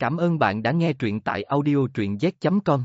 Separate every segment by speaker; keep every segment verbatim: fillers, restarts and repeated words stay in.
Speaker 1: Cảm ơn bạn đã nghe truyện tại audio truyện z chấm com.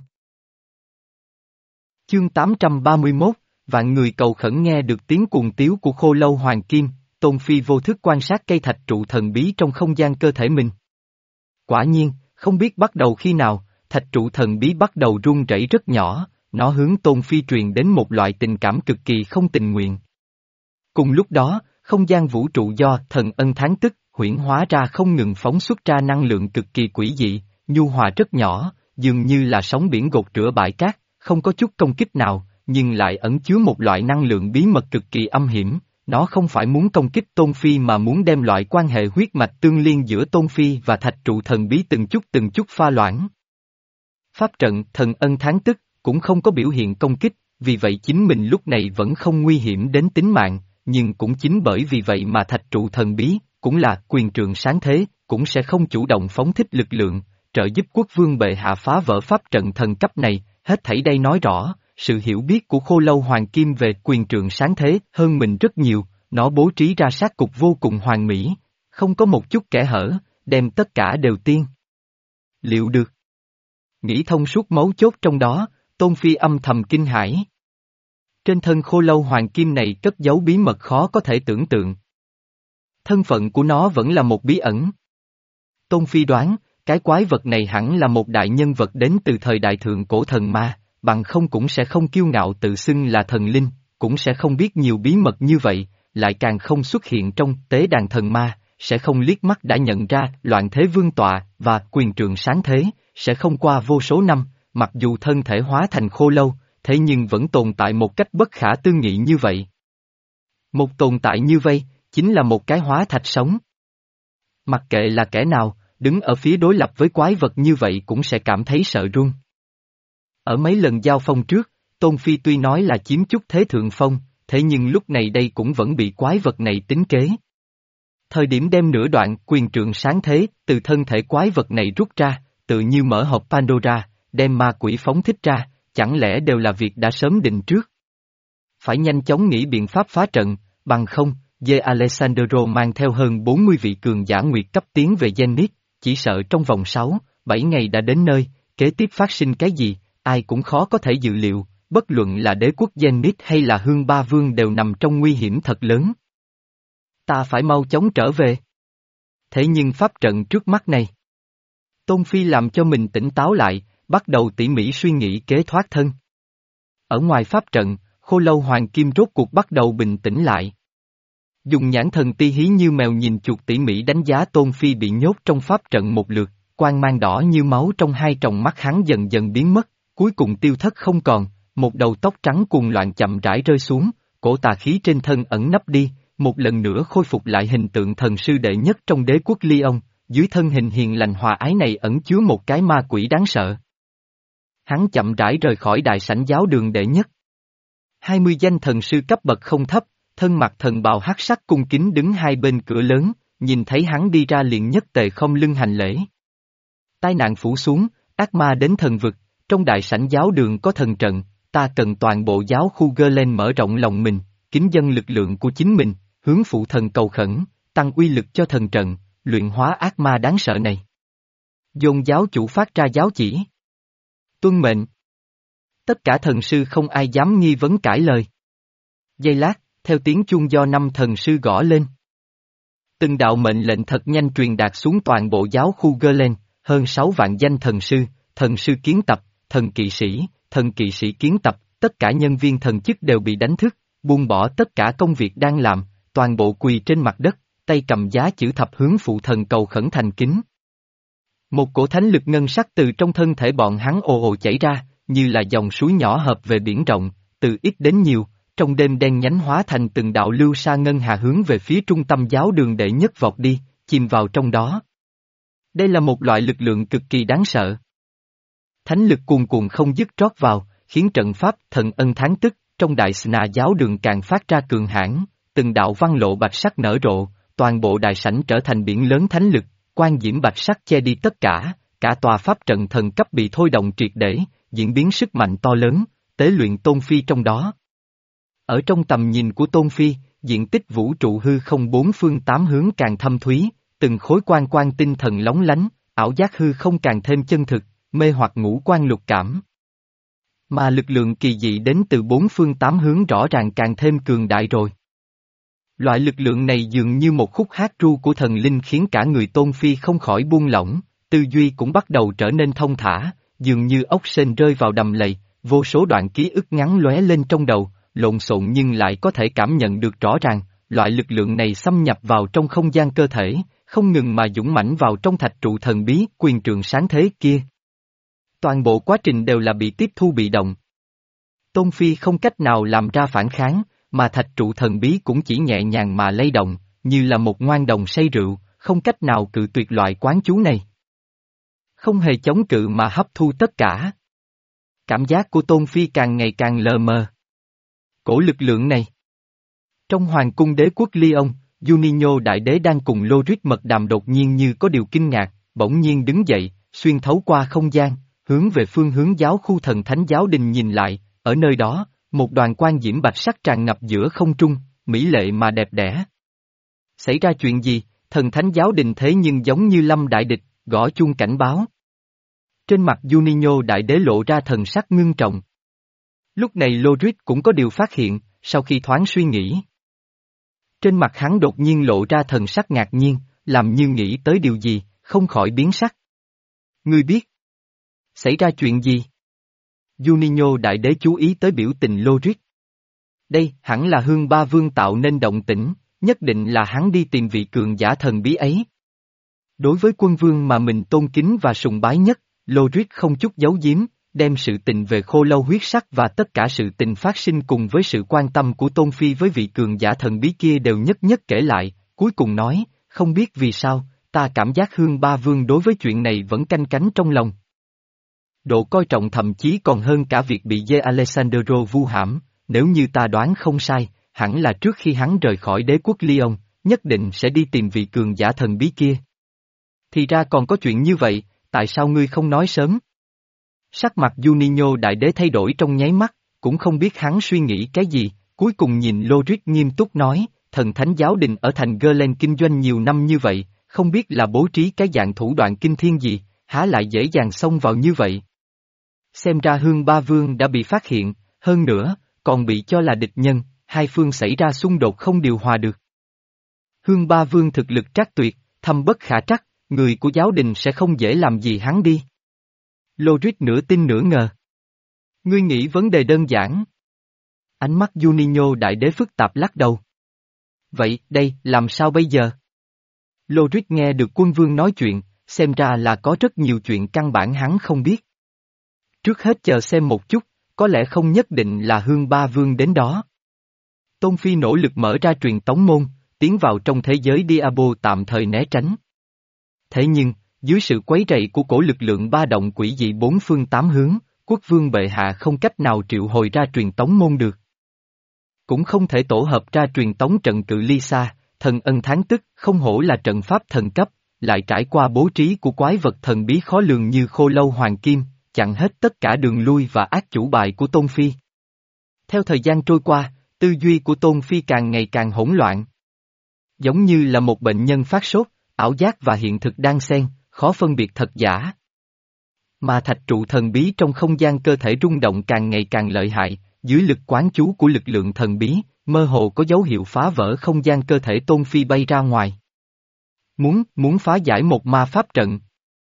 Speaker 1: Chương tám trăm ba mươi mốt, vạn người cầu khẩn nghe được tiếng cuồng tiếu của khô lâu hoàng kim, Tôn Phi vô thức quan sát cây thạch trụ thần bí trong không gian cơ thể mình. Quả nhiên, không biết bắt đầu khi nào, thạch trụ thần bí bắt đầu rung rẩy rất nhỏ, nó hướng Tôn Phi truyền đến một loại tình cảm cực kỳ không tình nguyện. Cùng lúc đó, không gian vũ trụ do thần ân tháng tức, huyễn hóa ra không ngừng phóng xuất ra năng lượng cực kỳ quỷ dị, nhu hòa rất nhỏ, dường như là sóng biển gột rửa bãi cát, không có chút công kích nào, nhưng lại ẩn chứa một loại năng lượng bí mật cực kỳ âm hiểm. Nó không phải muốn công kích Tôn Phi mà muốn đem loại quan hệ huyết mạch tương liên giữa Tôn Phi và thạch trụ thần bí từng chút từng chút pha loãng. Pháp trận thần ân tháng tức cũng không có biểu hiện công kích, vì vậy chính mình lúc này vẫn không nguy hiểm đến tính mạng, nhưng cũng chính bởi vì vậy mà thạch trụ thần bí, cũng là quyền trượng sáng thế, cũng sẽ không chủ động phóng thích lực lượng, trợ giúp quốc vương bệ hạ phá vỡ pháp trận thần cấp này. Hết thảy đây nói rõ, sự hiểu biết của khô lâu hoàng kim về quyền trượng sáng thế hơn mình rất nhiều, nó bố trí ra sát cục vô cùng hoàn mỹ, không có một chút kẽ hở, đem tất cả đều tiên. Liệu được? Nghĩ thông suốt mấu chốt trong đó, Tôn Phi âm thầm kinh hãi. Trên thân khô lâu hoàng kim này cất giấu bí mật khó có thể tưởng tượng. Thân phận của nó vẫn là một bí ẩn. Tôn Phi đoán, cái quái vật này hẳn là một đại nhân vật đến từ thời đại thượng cổ thần ma, bằng không cũng sẽ không kiêu ngạo tự xưng là thần linh, cũng sẽ không biết nhiều bí mật như vậy, lại càng không xuất hiện trong tế đàn thần ma, sẽ không liếc mắt đã nhận ra loạn thế vương tọa và quyền trượng sáng thế, sẽ không qua vô số năm, mặc dù thân thể hóa thành khô lâu, thế nhưng vẫn tồn tại một cách bất khả tư nghị như vậy. Một tồn tại như vậy, chính là một cái hóa thạch sống. Mặc kệ là kẻ nào, đứng ở phía đối lập với quái vật như vậy cũng sẽ cảm thấy sợ run. Ở mấy lần giao phong trước, Tôn Phi tuy nói là chiếm chút thế thượng phong, thế nhưng lúc này đây cũng vẫn bị quái vật này tính kế. Thời điểm đem nửa đoạn quyền trượng sáng thế từ thân thể quái vật này rút ra, tự như mở hộp Pandora, đem ma quỷ phóng thích ra, chẳng lẽ đều là việc đã sớm định trước. Phải nhanh chóng nghĩ biện pháp phá trận, bằng không, De Alessandro mang theo hơn bốn mươi vị cường giả nguyệt cấp tiến về Zenith, chỉ sợ trong vòng sáu, bảy ngày đã đến nơi, kế tiếp phát sinh cái gì, ai cũng khó có thể dự liệu, bất luận là đế quốc Zenith hay là Hương Ba Vương đều nằm trong nguy hiểm thật lớn. Ta phải mau chóng trở về. Thế nhưng pháp trận trước mắt này. Tôn Phi làm cho mình tỉnh táo lại, bắt đầu tỉ mỉ suy nghĩ kế thoát thân. Ở ngoài pháp trận, khô lâu hoàng kim rốt cuộc bắt đầu bình tĩnh lại. Dùng nhãn thần ti hí như mèo nhìn chuột tỉ mỉ đánh giá Tôn Phi bị nhốt trong pháp trận một lượt, quang mang đỏ như máu trong hai tròng mắt hắn dần dần biến mất, cuối cùng tiêu thất không còn, một đầu tóc trắng cuồng loạn chậm rãi rơi xuống, cổ tà khí trên thân ẩn nấp đi, một lần nữa khôi phục lại hình tượng thần sư đệ nhất trong đế quốc Lyon, dưới thân hình hiền lành hòa ái này ẩn chứa một cái ma quỷ đáng sợ. Hắn chậm rãi rời khỏi đại sảnh giáo đường đệ nhất. Hai mươi danh thần sư cấp bậc không thấp, thân mặc thần bào hắc sắc cung kính đứng hai bên cửa lớn, nhìn thấy hắn đi ra liền nhất tề không lưng hành lễ. Tai nạn phủ xuống, ác ma đến thần vực, trong đại sảnh giáo đường có thần trận, ta cần toàn bộ giáo khu Gerlen mở rộng lòng mình, kính dâng lực lượng của chính mình, hướng phụ thần cầu khẩn, tăng uy lực cho thần trận, luyện hóa ác ma đáng sợ này. Dồn giáo chủ phát ra giáo chỉ. Tuân mệnh. Tất cả thần sư không ai dám nghi vấn cãi lời. Giây lát, theo tiếng chuông do năm thần sư gõ lên. Từng đạo mệnh lệnh thật nhanh truyền đạt xuống toàn bộ giáo khu Gerlen, hơn sáu vạn danh thần sư, thần sư kiến tập, thần kỵ sĩ, thần kỵ sĩ kiến tập, tất cả nhân viên thần chức đều bị đánh thức, buông bỏ tất cả công việc đang làm, toàn bộ quỳ trên mặt đất, tay cầm giá chữ thập hướng phụ thần cầu khẩn thành kính. Một cổ thánh lực ngân sắc từ trong thân thể bọn hắn ồ ồ chảy ra, như là dòng suối nhỏ hợp về biển rộng, từ ít đến nhiều, trong đêm đen nhánh hóa thành từng đạo lưu sa ngân hà hướng về phía trung tâm giáo đường đệ nhất vọt đi, chìm vào trong đó. Đây là một loại lực lượng cực kỳ đáng sợ. Thánh lực cuồn cuộn không dứt trót vào, khiến trận pháp thần ân tháng tức, trong đại Sna giáo đường càng phát ra cường hãn, từng đạo văn lộ bạch sắc nở rộ, toàn bộ đại sảnh trở thành biển lớn thánh lực, quang diễm bạch sắc che đi tất cả, cả tòa pháp trận thần cấp bị thôi động triệt để, diễn biến sức mạnh to lớn, tế luyện Tôn Phi trong đó. Ở trong tầm nhìn của Tôn Phi, diện tích vũ trụ hư không bốn phương tám hướng càng thâm thúy, từng khối quang quang tinh thần lóng lánh, ảo giác hư không càng thêm chân thực, mê hoặc ngũ quan lục cảm. Mà lực lượng kỳ dị đến từ bốn phương tám hướng rõ ràng càng thêm cường đại rồi. Loại lực lượng này dường như một khúc hát ru của thần linh khiến cả người Tôn Phi không khỏi buông lỏng, tư duy cũng bắt đầu trở nên thông thả, dường như ốc sên rơi vào đầm lầy, vô số đoạn ký ức ngắn lóe lên trong đầu, lộn xộn nhưng lại có thể cảm nhận được rõ ràng, loại lực lượng này xâm nhập vào trong không gian cơ thể, không ngừng mà dũng mãnh vào trong thạch trụ thần bí, quyền trượng sáng thế kia. Toàn bộ quá trình đều là bị tiếp thu bị động. Tôn Phi không cách nào làm ra phản kháng, mà thạch trụ thần bí cũng chỉ nhẹ nhàng mà lay động, như là một ngoan đồng say rượu, không cách nào cự tuyệt loại quán chú này. Không hề chống cự mà hấp thu tất cả. Cảm giác của Tôn Phi càng ngày càng lờ mờ. Cổ lực lượng này. Trong hoàng cung đế quốc Lyon, Juninho đại đế đang cùng Lorik mật đàm đột nhiên như có điều kinh ngạc, bỗng nhiên đứng dậy, xuyên thấu qua không gian, hướng về phương hướng giáo khu thần thánh giáo đình nhìn lại, ở nơi đó, một đoàn quan diễm bạch sắc tràn ngập giữa không trung, mỹ lệ mà đẹp đẽ. Xảy ra chuyện gì, thần thánh giáo đình thế nhưng giống như lâm đại địch, gõ chuông cảnh báo. Trên mặt Juninho đại đế lộ ra thần sắc ngưng trọng. Lúc này Lorik cũng có điều phát hiện, sau khi thoáng suy nghĩ. Trên mặt hắn đột nhiên lộ ra thần sắc ngạc nhiên, làm như nghĩ tới điều gì, không khỏi biến sắc. Ngươi biết. Xảy ra chuyện gì? Juninho đại đế chú ý tới biểu tình Lorik. Đây hẳn là Hương Ba Vương tạo nên động tĩnh, nhất định là hắn đi tìm vị cường giả thần bí ấy. Đối với quân vương mà mình tôn kính và sùng bái nhất, Lorik không chút giấu giếm, đem sự tình về khô lâu huyết sắc và tất cả sự tình phát sinh cùng với sự quan tâm của Tôn Phi với vị cường giả thần bí kia đều nhất nhất kể lại, cuối cùng nói, không biết vì sao, ta cảm giác Hương Ba Vương đối với chuyện này vẫn canh cánh trong lòng. Độ coi trọng thậm chí còn hơn cả việc bị Dê Alessandro vu hãm, nếu như ta đoán không sai, hẳn là trước khi hắn rời khỏi đế quốc Lyon, nhất định sẽ đi tìm vị cường giả thần bí kia. Thì ra còn có chuyện như vậy, tại sao ngươi không nói sớm? Sắc mặt Juninho đại đế thay đổi trong nháy mắt, cũng không biết hắn suy nghĩ cái gì, cuối cùng nhìn Lorik nghiêm túc nói, thần thánh giáo đình ở thành Gerlen kinh doanh nhiều năm như vậy, không biết là bố trí cái dạng thủ đoạn kinh thiên gì, há lại dễ dàng xông vào như vậy. Xem ra Hương Ba Vương đã bị phát hiện, hơn nữa, còn bị cho là địch nhân, hai phương xảy ra xung đột không điều hòa được. Hương Ba Vương thực lực trác tuyệt, thâm bất khả trắc, người của giáo đình sẽ không dễ làm gì hắn đi. Lorik nửa tin nửa ngờ. Ngươi nghĩ vấn đề đơn giản. Ánh mắt Juninho đại đế phức tạp lắc đầu. Vậy, đây, làm sao bây giờ? Lorik nghe được quân vương nói chuyện, xem ra là có rất nhiều chuyện căn bản hắn không biết. Trước hết chờ xem một chút, có lẽ không nhất định là Hương Ba Vương đến đó. Tôn Phi nỗ lực mở ra truyền tống môn, tiến vào trong thế giới Diabo tạm thời né tránh. Thế nhưng, dưới sự quấy rầy của cổ lực lượng ba động quỷ dị bốn phương tám hướng, quốc vương bệ hạ không cách nào triệu hồi ra truyền tống môn được. Cũng không thể tổ hợp ra truyền tống trận cự ly xa, thần ân tháng tức không hổ là trận pháp thần cấp, lại trải qua bố trí của quái vật thần bí khó lường như khô lâu hoàng kim, chặn hết tất cả đường lui và ác chủ bài của Tôn Phi. Theo thời gian trôi qua, tư duy của Tôn Phi càng ngày càng hỗn loạn. Giống như là một bệnh nhân phát sốt, ảo giác và hiện thực đang xen, khó phân biệt thật giả. Mà thạch trụ thần bí trong không gian cơ thể rung động càng ngày càng lợi hại, dưới lực quán chú của lực lượng thần bí, mơ hồ có dấu hiệu phá vỡ không gian cơ thể Tôn Phi bay ra ngoài. Muốn, muốn phá giải một ma pháp trận.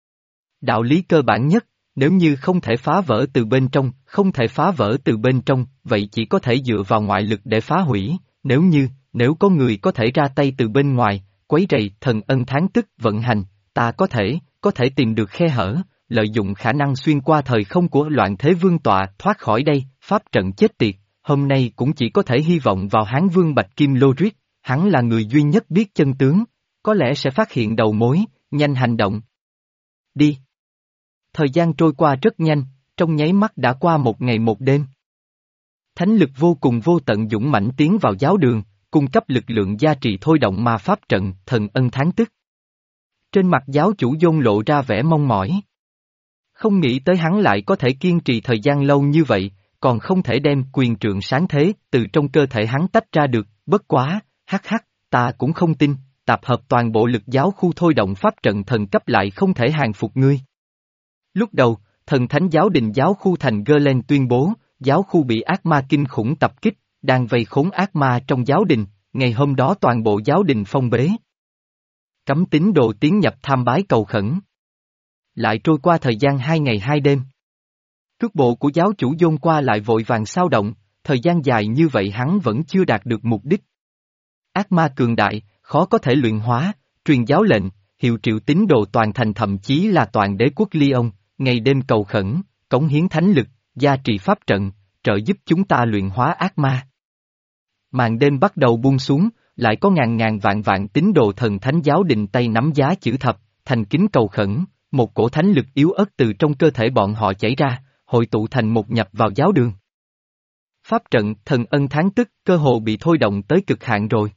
Speaker 1: Đạo lý cơ bản nhất, nếu như không thể phá vỡ từ bên trong, không thể phá vỡ từ bên trong, vậy chỉ có thể dựa vào ngoại lực để phá hủy, nếu như, nếu có người có thể ra tay từ bên ngoài, quấy rầy thần ân tháng tức vận hành, ta có thể, có thể tìm được khe hở, lợi dụng khả năng xuyên qua thời không của loạn thế vương tọa thoát khỏi đây, pháp trận chết tiệt, hôm nay cũng chỉ có thể hy vọng vào Hán Vương Bạch Kim Lorik, hắn là người duy nhất biết chân tướng, có lẽ sẽ phát hiện đầu mối, nhanh hành động. Đi. Thời gian trôi qua rất nhanh, trong nháy mắt đã qua một ngày một đêm. Thánh lực vô cùng vô tận dũng mãnh tiến vào giáo đường, cung cấp lực lượng gia trì thôi động ma pháp trận, thần ân tháng tức. Trên mặt giáo chủ Dôn lộ ra vẻ mong mỏi. Không nghĩ tới hắn lại có thể kiên trì thời gian lâu như vậy, còn không thể đem quyền trượng sáng thế từ trong cơ thể hắn tách ra được, bất quá, hắc hắc, ta cũng không tin, tập hợp toàn bộ lực giáo khu thôi động pháp trận thần cấp lại không thể hàng phục ngươi. Lúc đầu, thần thánh giáo đình giáo khu thành Gerlen tuyên bố, giáo khu bị ác ma kinh khủng tập kích, đang vây khốn ác ma trong giáo đình, ngày hôm đó toàn bộ giáo đình phong bế. Cấm tín đồ tiến nhập tham bái cầu khẩn. Lại trôi qua thời gian hai ngày hai đêm. Cước bộ của giáo chủ dồn qua lại vội vàng xao động, thời gian dài như vậy hắn vẫn chưa đạt được mục đích. Ác ma cường đại, khó có thể luyện hóa, truyền giáo lệnh, hiệu triệu tín đồ toàn thành thậm chí là toàn đế quốc Lyon, ngày đêm cầu khẩn, cống hiến thánh lực, gia trì pháp trận, trợ giúp chúng ta luyện hóa ác ma. Màn đêm bắt đầu buông xuống, lại có ngàn ngàn vạn vạn tín đồ thần thánh giáo đình tay nắm giá chữ thập, thành kính cầu khẩn, một cổ thánh lực yếu ớt từ trong cơ thể bọn họ chảy ra, hội tụ thành một nhập vào giáo đường. Pháp trận, thần ân tháng tức, cơ hồ bị thôi động tới cực hạn rồi.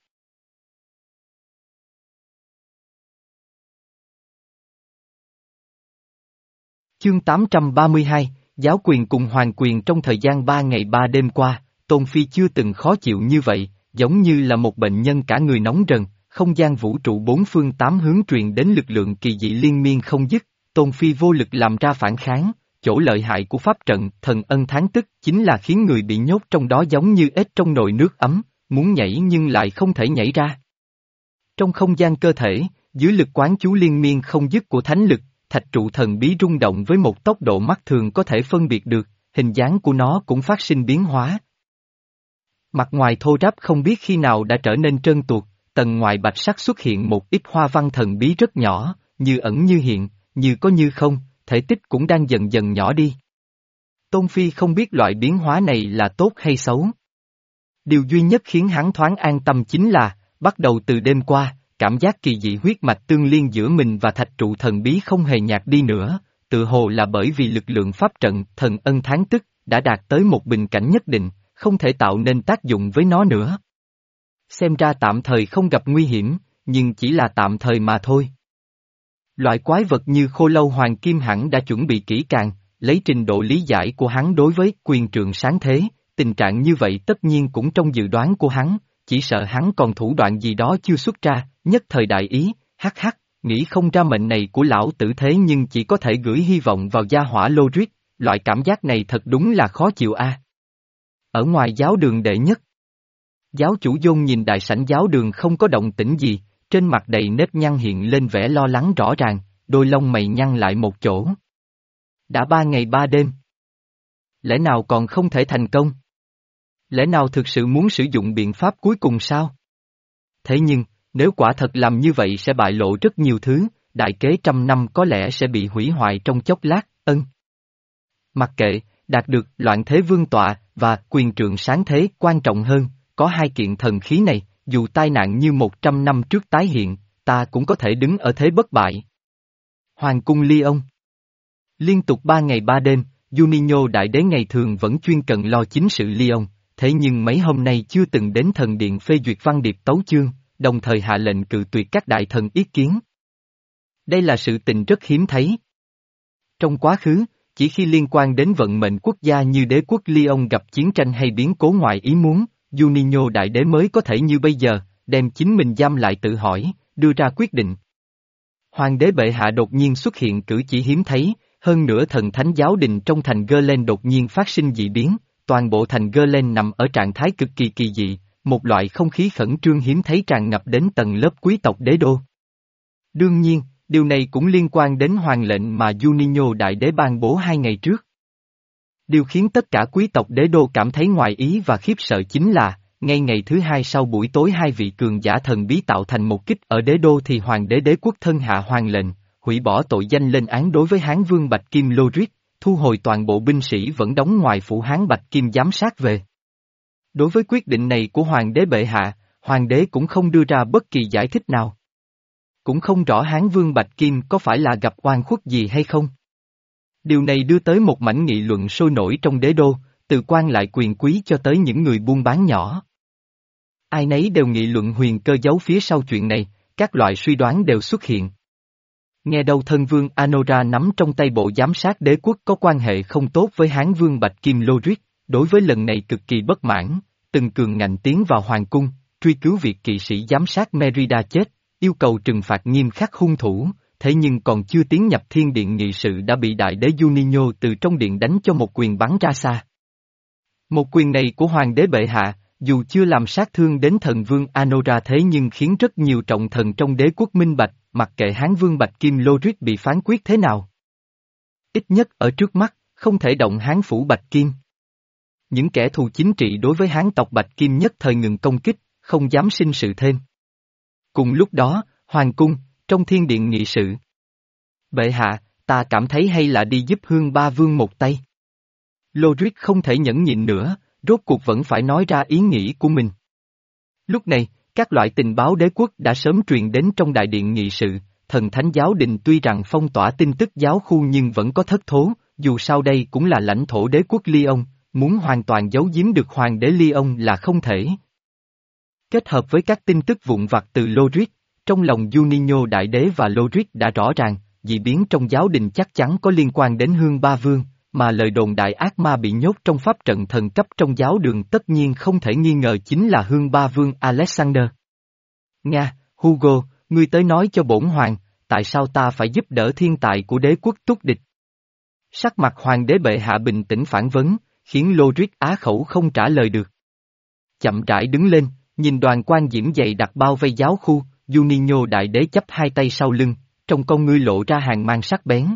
Speaker 1: Chương tám trăm ba mươi hai, Giáo quyền cùng hoàng quyền. Trong thời gian ba ngày ba đêm qua, Tôn Phi chưa từng khó chịu như vậy, giống như là một bệnh nhân cả người nóng rần, không gian vũ trụ bốn phương tám hướng truyền đến lực lượng kỳ dị liên miên không dứt, Tôn Phi vô lực làm ra phản kháng, chỗ lợi hại của pháp trận thần ân tháng tức chính là khiến người bị nhốt trong đó giống như ếch trong nồi nước ấm, muốn nhảy nhưng lại không thể nhảy ra. Trong không gian cơ thể, dưới lực quán chú liên miên không dứt của thánh lực, thạch trụ thần bí rung động với một tốc độ mắt thường có thể phân biệt được, hình dáng của nó cũng phát sinh biến hóa. Mặt ngoài thô ráp không biết khi nào đã trở nên trơn tuột, tầng ngoài bạch sắc xuất hiện một ít hoa văn thần bí rất nhỏ, như ẩn như hiện, như có như không, thể tích cũng đang dần dần nhỏ đi. Tôn Phi không biết loại biến hóa này là tốt hay xấu. Điều duy nhất khiến hắn thoáng an tâm chính là, bắt đầu từ đêm qua, cảm giác kỳ dị huyết mạch tương liên giữa mình và thạch trụ thần bí không hề nhạt đi nữa, tự hồ là bởi vì lực lượng pháp trận thần ân tháng tức đã đạt tới một bình cảnh nhất định, không thể tạo nên tác dụng với nó nữa. Xem ra tạm thời không gặp nguy hiểm, nhưng chỉ là tạm thời mà thôi. Loại quái vật như khô lâu hoàng kim hẳn đã chuẩn bị kỹ càng, lấy trình độ lý giải của hắn đối với quyền trượng sáng thế, tình trạng như vậy tất nhiên cũng trong dự đoán của hắn, chỉ sợ hắn còn thủ đoạn gì đó chưa xuất ra, nhất thời đại ý, hắc hắc, nghĩ không ra mệnh này của lão tử thế nhưng chỉ có thể gửi hy vọng vào gia hỏa Lodric, loại cảm giác này thật đúng là khó chịu a. Ở ngoài giáo đường đệ nhất, giáo chủ Dôn nhìn đại sảnh giáo đường không có động tĩnh gì, trên mặt đầy nếp nhăn hiện lên vẻ lo lắng rõ ràng, đôi lông mày nhăn lại một chỗ. Đã ba ngày ba đêm. Lẽ nào còn không thể thành công? Lẽ nào thực sự muốn sử dụng biện pháp cuối cùng sao? Thế nhưng, nếu quả thật làm như vậy sẽ bại lộ rất nhiều thứ, đại kế trăm năm có lẽ sẽ bị hủy hoại trong chốc lát, ân. Mặc kệ, đạt được loạn thế vương tọa và quyền trượng sáng thế quan trọng hơn, có hai kiện thần khí này, dù tai nạn như một trăm năm trước tái hiện, ta cũng có thể đứng ở thế bất bại. Hoàng cung Lyon. Liên tục ba ngày ba đêm, Juninho đại đế ngày thường vẫn chuyên cần lo chính sự Lyon, thế nhưng mấy hôm nay chưa từng đến thần điện phê duyệt văn điệp tấu chương, đồng thời hạ lệnh cự tuyệt các đại thần ý kiến. Đây là sự tình rất hiếm thấy. Trong quá khứ, chỉ khi liên quan đến vận mệnh quốc gia như đế quốc Lyon gặp chiến tranh hay biến cố ngoài ý muốn, Juninho đại đế mới có thể như bây giờ, đem chính mình giam lại tự hỏi, đưa ra quyết định. Hoàng đế bệ hạ đột nhiên xuất hiện cử chỉ hiếm thấy, hơn nữa thần thánh giáo đình trong thành Gerlen đột nhiên phát sinh dị biến, toàn bộ thành Gerlen nằm ở trạng thái cực kỳ kỳ dị, một loại không khí khẩn trương hiếm thấy tràn ngập đến tầng lớp quý tộc đế đô. Đương nhiên, điều này cũng liên quan đến hoàng lệnh mà Juninho đại đế ban bố hai ngày trước. Điều khiến tất cả quý tộc đế đô cảm thấy ngoài ý và khiếp sợ chính là, ngay ngày thứ hai sau buổi tối hai vị cường giả thần bí tạo thành một kích ở đế đô thì hoàng đế đế quốc thân hạ hoàng lệnh, hủy bỏ tội danh lên án đối với Hán vương Bạch Kim Lodric, thu hồi toàn bộ binh sĩ vẫn đóng ngoài phủ Hán Bạch Kim giám sát về. Đối với quyết định này của hoàng đế bệ hạ, hoàng đế cũng không đưa ra bất kỳ giải thích nào. Cũng không rõ Hán vương Bạch Kim có phải là gặp oan khuất gì hay không. Điều này đưa tới một mảnh nghị luận sôi nổi trong đế đô, từ quan lại quyền quý cho tới những người buôn bán nhỏ. Ai nấy đều nghị luận huyền cơ giấu phía sau chuyện này, các loại suy đoán đều xuất hiện. Nghe đâu thân vương Anora nắm trong tay bộ giám sát đế quốc có quan hệ không tốt với Hán vương Bạch Kim Lodric, đối với lần này cực kỳ bất mãn, từng cường ngạnh tiến vào hoàng cung, truy cứu việc kỵ sĩ giám sát Merida chết, yêu cầu trừng phạt nghiêm khắc hung thủ, thế nhưng còn chưa tiến nhập thiên điện nghị sự đã bị đại đế Juninho từ trong điện đánh cho một quyền bắn ra xa. Một quyền này của hoàng đế bệ hạ, dù chưa làm sát thương đến thần vương Anora thế nhưng khiến rất nhiều trọng thần trong đế quốc minh bạch, mặc kệ Hán vương Bạch Kim Lodric bị phán quyết thế nào. Ít nhất ở trước mắt, không thể động Hán phủ Bạch Kim. Những kẻ thù chính trị đối với Hán tộc Bạch Kim nhất thời ngừng công kích, không dám sinh sự thêm. Cùng lúc đó, hoàng cung, trong thiên điện nghị sự. Bệ hạ, ta cảm thấy hay là đi giúp Hương Ba Vương một tay. Lodric không thể nhẫn nhịn nữa, rốt cuộc vẫn phải nói ra ý nghĩ của mình. Lúc này, các loại tình báo đế quốc đã sớm truyền đến trong đại điện nghị sự, thần thánh giáo đình tuy rằng phong tỏa tin tức giáo khu nhưng vẫn có thất thố, dù sao đây cũng là lãnh thổ đế quốc Lyon, muốn hoàn toàn giấu giếm được hoàng đế Lyon là không thể. Kết hợp với các tin tức vụn vặt từ Lodric, trong lòng Juninho đại đế và Lodric đã rõ ràng, dị biến trong giáo đình chắc chắn có liên quan đến Hương Ba Vương, mà lời đồn đại ác ma bị nhốt trong pháp trận thần cấp trong giáo đường tất nhiên không thể nghi ngờ chính là Hương Ba Vương Alexander. Nga, Hugo, ngươi tới nói cho bổn hoàng, tại sao ta phải giúp đỡ thiên tài của đế quốc túc địch? Sắc mặt hoàng đế bệ hạ bình tĩnh phản vấn, khiến Lodric á khẩu không trả lời được. Chậm rãi đứng lên, nhìn đoàn quan diễm dày đặt bao vây giáo khu, Juninho đại đế chắp hai tay sau lưng, trong con ngươi lộ ra hàng mang sắc bén.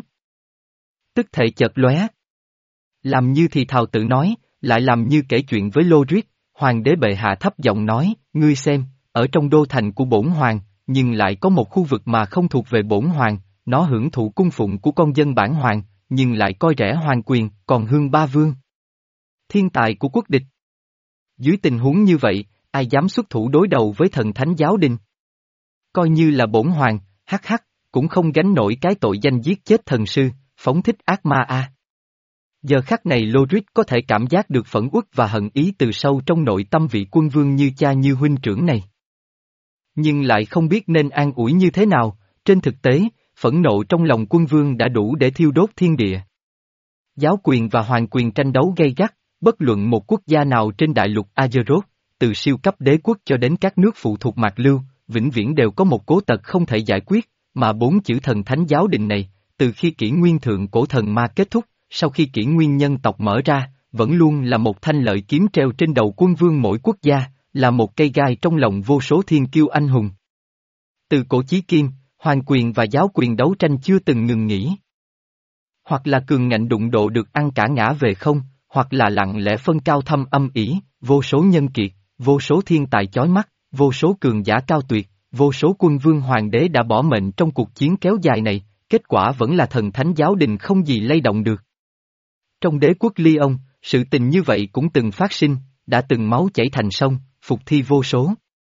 Speaker 1: Tức thể chợt lóe. Làm như thì thào tự nói, lại làm như kể chuyện với Lodric, hoàng đế bệ hạ thấp giọng nói, ngươi xem, ở trong đô thành của bổn hoàng, nhưng lại có một khu vực mà không thuộc về bổn hoàng, nó hưởng thụ cung phụng của con dân bản hoàng, nhưng lại coi rẻ hoàng quyền, còn Hương Ba Vương. Thiên tài của quốc địch. Dưới tình huống như vậy, ai dám xuất thủ đối đầu với thần thánh giáo đình? Coi như là bổn hoàng, hắc hắc, cũng không gánh nổi cái tội danh giết chết thần sư, phóng thích ác ma a. À. Giờ khắc này Lodric có thể cảm giác được phẫn uất và hận ý từ sâu trong nội tâm vị quân vương như cha như huynh trưởng này. Nhưng lại không biết nên an ủi như thế nào, trên thực tế, phẫn nộ trong lòng quân vương đã đủ để thiêu đốt thiên địa. Giáo quyền và hoàng quyền tranh đấu gay gắt, bất luận một quốc gia nào trên đại lục Azeroth, từ siêu cấp đế quốc cho đến các nước phụ thuộc Mạc Lưu, vĩnh viễn đều có một cố tật không thể giải quyết, mà bốn chữ thần thánh giáo đình này, từ khi kỷ nguyên thượng cổ thần ma kết thúc, sau khi kỷ nguyên nhân tộc mở ra, vẫn luôn là một thanh lợi kiếm treo trên đầu quân vương mỗi quốc gia, là một cây gai trong lòng vô số thiên kiêu anh hùng. Từ cổ chí kim, hoàng quyền và giáo quyền đấu tranh chưa từng ngừng nghỉ. Hoặc là cường ngạnh đụng độ được ăn cả ngã về không, hoặc là lặng lẽ phân cao thâm âm ỉ, vô số nhân kiệt, vô số thiên tài chói mắt, vô số cường giả cao tuyệt, vô số quân vương hoàng đế đã bỏ mệnh trong cuộc chiến kéo dài này, kết quả vẫn là thần thánh giáo đình không gì lay động được. Trong đế quốc Lyon, sự tình như vậy cũng từng phát sinh, đã từng máu chảy thành sông, phục thi vô số.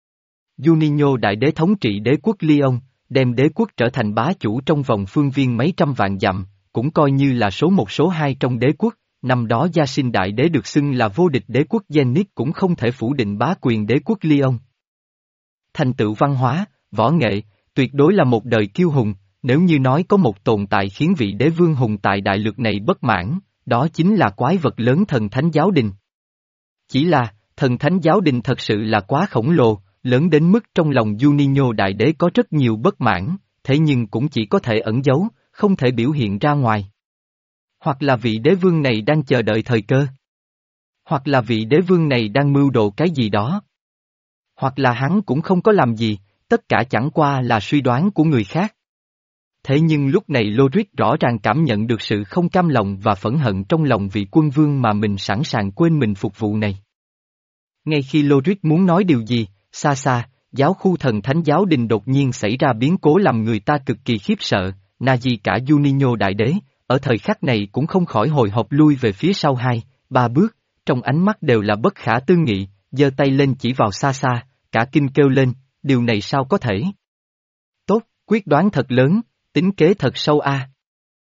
Speaker 1: Juninho đại đế thống trị đế quốc Lyon, đem đế quốc trở thành bá chủ trong vòng phương viên mấy trăm vạn dặm, cũng coi như là số một số hai trong đế quốc. Năm đó Gia Sinh đại đế được xưng là vô địch đế quốc Zenith cũng không thể phủ định bá quyền đế quốc Lyon. Thành tựu văn hóa, võ nghệ, tuyệt đối là một đời kiêu hùng, nếu như nói có một tồn tại khiến vị đế vương hùng tại đại lược này bất mãn, đó chính là quái vật lớn thần thánh giáo đình. Chỉ là, thần thánh giáo đình thật sự là quá khổng lồ, lớn đến mức trong lòng Juninho đại đế có rất nhiều bất mãn, thế nhưng cũng chỉ có thể ẩn giấu, không thể biểu hiện ra ngoài. Hoặc là vị đế vương này đang chờ đợi thời cơ. Hoặc là vị đế vương này đang mưu đồ cái gì đó. Hoặc là hắn cũng không có làm gì, tất cả chẳng qua là suy đoán của người khác. Thế nhưng lúc này Lodric rõ ràng cảm nhận được sự không cam lòng và phẫn hận trong lòng vị quân vương mà mình sẵn sàng quên mình phục vụ này. Ngay khi Lodric muốn nói điều gì, xa xa, giáo khu thần thánh giáo đình đột nhiên xảy ra biến cố làm người ta cực kỳ khiếp sợ, Nazi cả Juninho đại đế, ở thời khắc này cũng không khỏi hồi hộp lui về phía sau hai, ba bước, trong ánh mắt đều là bất khả tư nghị, giơ tay lên chỉ vào xa xa, cả kinh kêu lên, điều này sao có thể? Tốt, quyết đoán thật lớn, tính kế thật sâu a. À.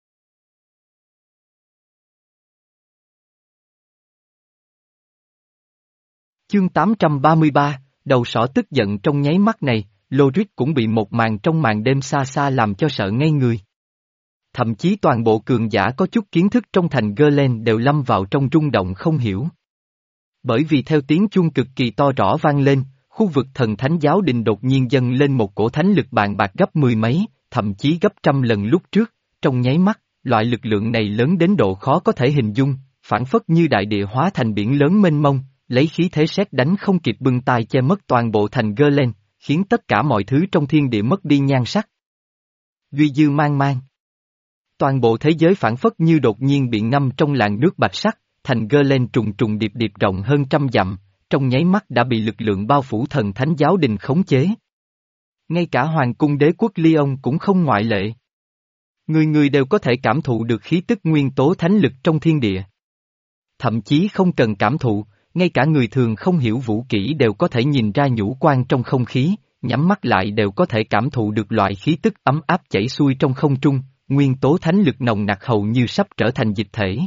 Speaker 1: Chương tám trăm ba mươi ba, đầu sỏ tức giận trong nháy mắt này, Lodric cũng bị một màn trong màn đêm xa xa làm cho sợ ngây người. Thậm chí toàn bộ cường giả có chút kiến thức trong thành Gerlen đều lâm vào trong rung động không hiểu. Bởi vì theo tiếng chuông cực kỳ to rõ vang lên, khu vực thần thánh giáo đình đột nhiên dâng lên một cổ thánh lực bàn bạc gấp mười mấy, thậm chí gấp trăm lần lúc trước, trong nháy mắt, loại lực lượng này lớn đến độ khó có thể hình dung, phản phất như đại địa hóa thành biển lớn mênh mông, lấy khí thế sét đánh không kịp bưng tai che mất toàn bộ thành Glen, khiến tất cả mọi thứ trong thiên địa mất đi nhan sắc. Duy dư mang mang. Toàn bộ thế giới phản phất như đột nhiên bị ngâm trong làn nước bạch sắc, thành Glen trùng trùng điệp điệp rộng hơn trăm dặm, trong nháy mắt đã bị lực lượng bao phủ thần thánh giáo đình khống chế. Ngay cả hoàng cung đế quốc Lyon cũng không ngoại lệ. Người người đều có thể cảm thụ được khí tức nguyên tố thánh lực trong thiên địa. Thậm chí không cần cảm thụ, ngay cả người thường không hiểu vũ kỹ đều có thể nhìn ra nhũ quang trong không khí, nhắm mắt lại đều có thể cảm thụ được loại khí tức ấm áp chảy xuôi trong không trung, nguyên tố thánh lực nồng nặc hầu như sắp trở thành dịch thể.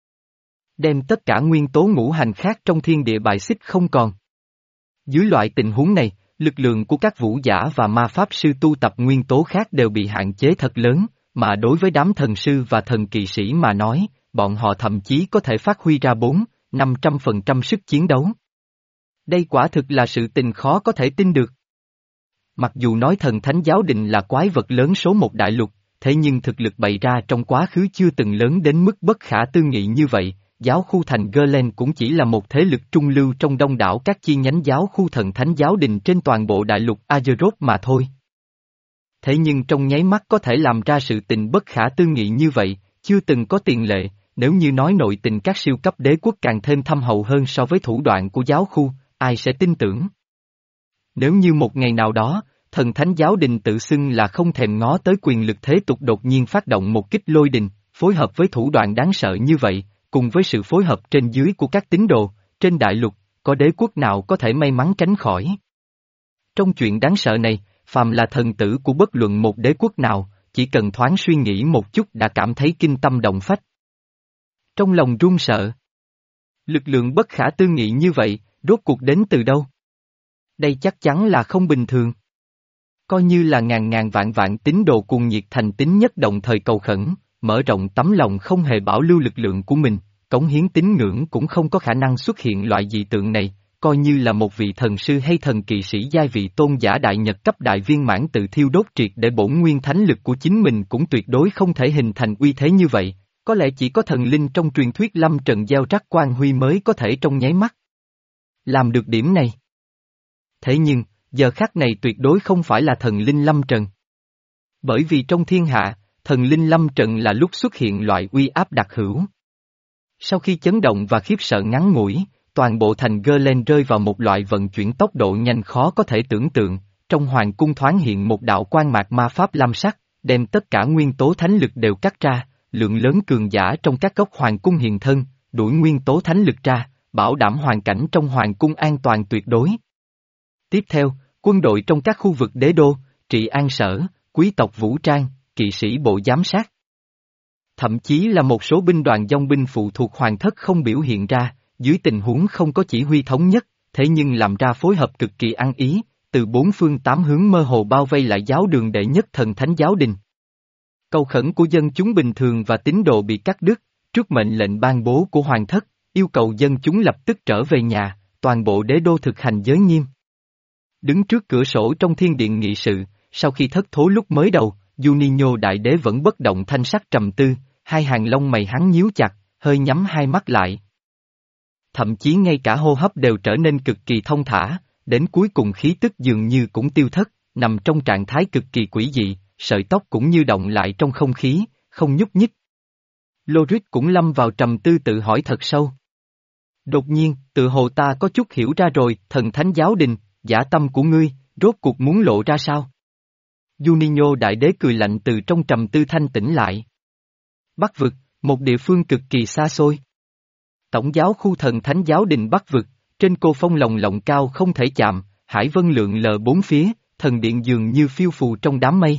Speaker 1: Đem tất cả nguyên tố ngũ hành khác trong thiên địa bài xích không còn. Dưới loại tình huống này, lực lượng của các vũ giả và ma pháp sư tu tập nguyên tố khác đều bị hạn chế thật lớn, mà đối với đám thần sư và thần kỵ sĩ mà nói, bọn họ thậm chí có thể phát huy ra bốn, năm trăm phần trăm sức chiến đấu. Đây quả thực là sự tình khó có thể tin được. Mặc dù nói thần thánh giáo đình là quái vật lớn số một đại lục, thế nhưng thực lực bày ra trong quá khứ chưa từng lớn đến mức bất khả tư nghị như vậy, giáo khu thành Glen cũng chỉ là một thế lực trung lưu trong đông đảo các chi nhánh giáo khu thần thánh giáo đình trên toàn bộ đại lục Azeroth mà thôi. Thế nhưng trong nháy mắt có thể làm ra sự tình bất khả tư nghị như vậy, chưa từng có tiền lệ, nếu như nói nội tình các siêu cấp đế quốc càng thêm thâm hậu hơn so với thủ đoạn của giáo khu, ai sẽ tin tưởng? Nếu như một ngày nào đó, thần thánh giáo đình tự xưng là không thèm ngó tới quyền lực thế tục đột nhiên phát động một kích lôi đình, phối hợp với thủ đoạn đáng sợ như vậy, cùng với sự phối hợp trên dưới của các tín đồ, trên đại lục, có đế quốc nào có thể may mắn tránh khỏi? Trong chuyện đáng sợ này, phàm là thần tử của bất luận một đế quốc nào, chỉ cần thoáng suy nghĩ một chút đã cảm thấy kinh tâm động phách. Trong lòng run sợ. Lực lượng bất khả tư nghị như vậy, rốt cuộc đến từ đâu? Đây chắc chắn là không bình thường. Coi như là ngàn ngàn vạn vạn tín đồ cuồng nhiệt thành tín nhất đồng thời cầu khẩn, mở rộng tấm lòng không hề bảo lưu lực lượng của mình, cống hiến tín ngưỡng cũng không có khả năng xuất hiện loại dị tượng này, coi như là một vị thần sư hay thần kỵ sĩ giai vị tôn giả đại nhật cấp đại viên mãn tự thiêu đốt triệt để bổn nguyên thánh lực của chính mình cũng tuyệt đối không thể hình thành uy thế như vậy, có lẽ chỉ có thần linh trong truyền thuyết lâm trần gieo rắc quan huy mới có thể trong nháy mắt làm được điểm này. Thế nhưng, giờ khắc này tuyệt đối không phải là thần linh lâm trần. Bởi vì trong thiên hạ, thần linh lâm trần là lúc xuất hiện loại uy áp đặc hữu. Sau khi chấn động và khiếp sợ ngắn ngủi, toàn bộ thành Glen rơi vào một loại vận chuyển tốc độ nhanh khó có thể tưởng tượng, trong hoàng cung thoáng hiện một đạo quang mạc ma pháp lam sắc, đem tất cả nguyên tố thánh lực đều cắt ra, lượng lớn cường giả trong các góc hoàng cung hiện thân, đuổi nguyên tố thánh lực ra, bảo đảm hoàn cảnh trong hoàng cung an toàn tuyệt đối. Tiếp theo, quân đội trong các khu vực đế đô, trị an sở, quý tộc vũ trang, kỵ sĩ bộ giám sát. Thậm chí là một số binh đoàn dòng binh phụ thuộc hoàng thất không biểu hiện ra, dưới tình huống không có chỉ huy thống nhất, thế nhưng làm ra phối hợp cực kỳ ăn ý, từ bốn phương tám hướng mơ hồ bao vây lại giáo đường đệ nhất thần thánh giáo đình. Cầu khẩn của dân chúng bình thường và tín đồ bị cắt đứt, trước mệnh lệnh ban bố của hoàng thất, yêu cầu dân chúng lập tức trở về nhà, toàn bộ đế đô thực hành giới nghiêm. Đứng trước cửa sổ trong thiên điện nghị sự, sau khi thất thố lúc mới đầu, Juninho đại đế vẫn bất động thanh sắc trầm tư, hai hàng lông mày hắn nhíu chặt, hơi nhắm hai mắt lại. Thậm chí ngay cả hô hấp đều trở nên cực kỳ thông thả, đến cuối cùng khí tức dường như cũng tiêu thất, nằm trong trạng thái cực kỳ quỷ dị, sợi tóc cũng như động lại trong không khí, không nhúc nhích. Loris cũng lâm vào trầm tư tự hỏi thật sâu. Đột nhiên, tự hồ ta có chút hiểu ra rồi, thần thánh giáo đình, dã tâm của ngươi, rốt cuộc muốn lộ ra sao? Juninho đại đế cười lạnh từ trong trầm tư thanh tỉnh lại. Bắc vực, một địa phương cực kỳ xa xôi. Tổng giáo khu thần thánh giáo đình Bắc vực, trên cô phong lồng lộng cao không thể chạm, hải vân lượn lờ bốn phía, thần điện dường như phiêu phù trong đám mây.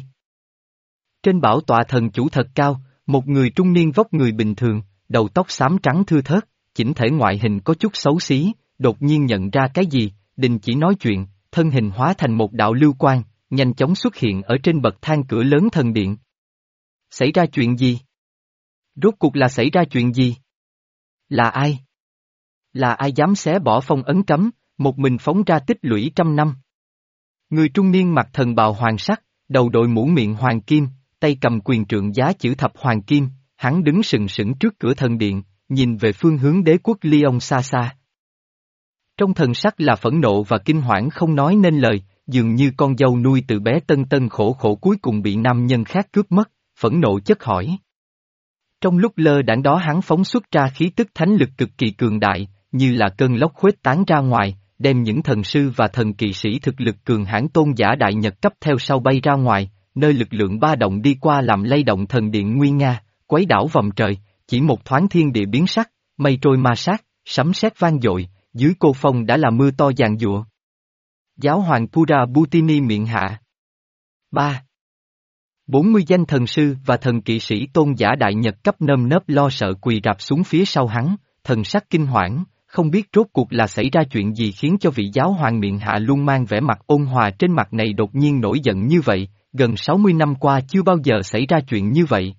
Speaker 1: Trên bảo tọa thần chủ thật cao, một người trung niên vóc người bình thường, đầu tóc xám trắng thưa thớt, chỉnh thể ngoại hình có chút xấu xí, đột nhiên nhận ra cái gì, đình chỉ nói chuyện, thân hình hóa thành một đạo lưu quang, nhanh chóng xuất hiện ở trên bậc thang cửa lớn thần điện. Xảy ra chuyện gì? Rốt cuộc là xảy ra chuyện gì? Là ai? Là ai dám xé bỏ phong ấn cấm, một mình phóng ra tích lũy trăm năm. Người trung niên mặc thần bào hoàng sắc, đầu đội mũ miệng hoàng kim, tay cầm quyền trượng giá chữ thập hoàng kim, hắn đứng sừng sững trước cửa thần điện, nhìn về phương hướng đế quốc Lyon xa xa. Trong thần sắc là phẫn nộ và kinh hoảng không nói nên lời, dường như con dâu nuôi từ bé tân tân khổ khổ cuối cùng bị nam nhân khác cướp mất, phẫn nộ chất hỏi. Trong lúc lơ đãng đó hắn phóng xuất ra khí tức thánh lực cực kỳ cường đại, như là cơn lốc khuếch tán ra ngoài, đem những thần sư và thần kỵ sĩ thực lực cường hãn tôn giả đại nhật cấp theo sau bay ra ngoài, nơi lực lượng ba động đi qua làm lay động thần điện nguy nga, quấy đảo vòng trời, chỉ một thoáng thiên địa biến sắc, mây trôi ma sát, sấm sét vang dội, dưới cô phong đã là mưa to giàn giụa. Giáo hoàng Pura Butini miệng hạ. ba. bốn mươi danh thần sư và thần kỵ sĩ tôn giả đại nhật cấp nơm nớp lo sợ quỳ rạp xuống phía sau hắn, thần sắc kinh hoảng, không biết rốt cuộc là xảy ra chuyện gì khiến cho vị giáo hoàng miệng hạ luôn mang vẻ mặt ôn hòa trên mặt này đột nhiên nổi giận như vậy, gần sáu mươi năm qua chưa bao giờ xảy ra chuyện như vậy.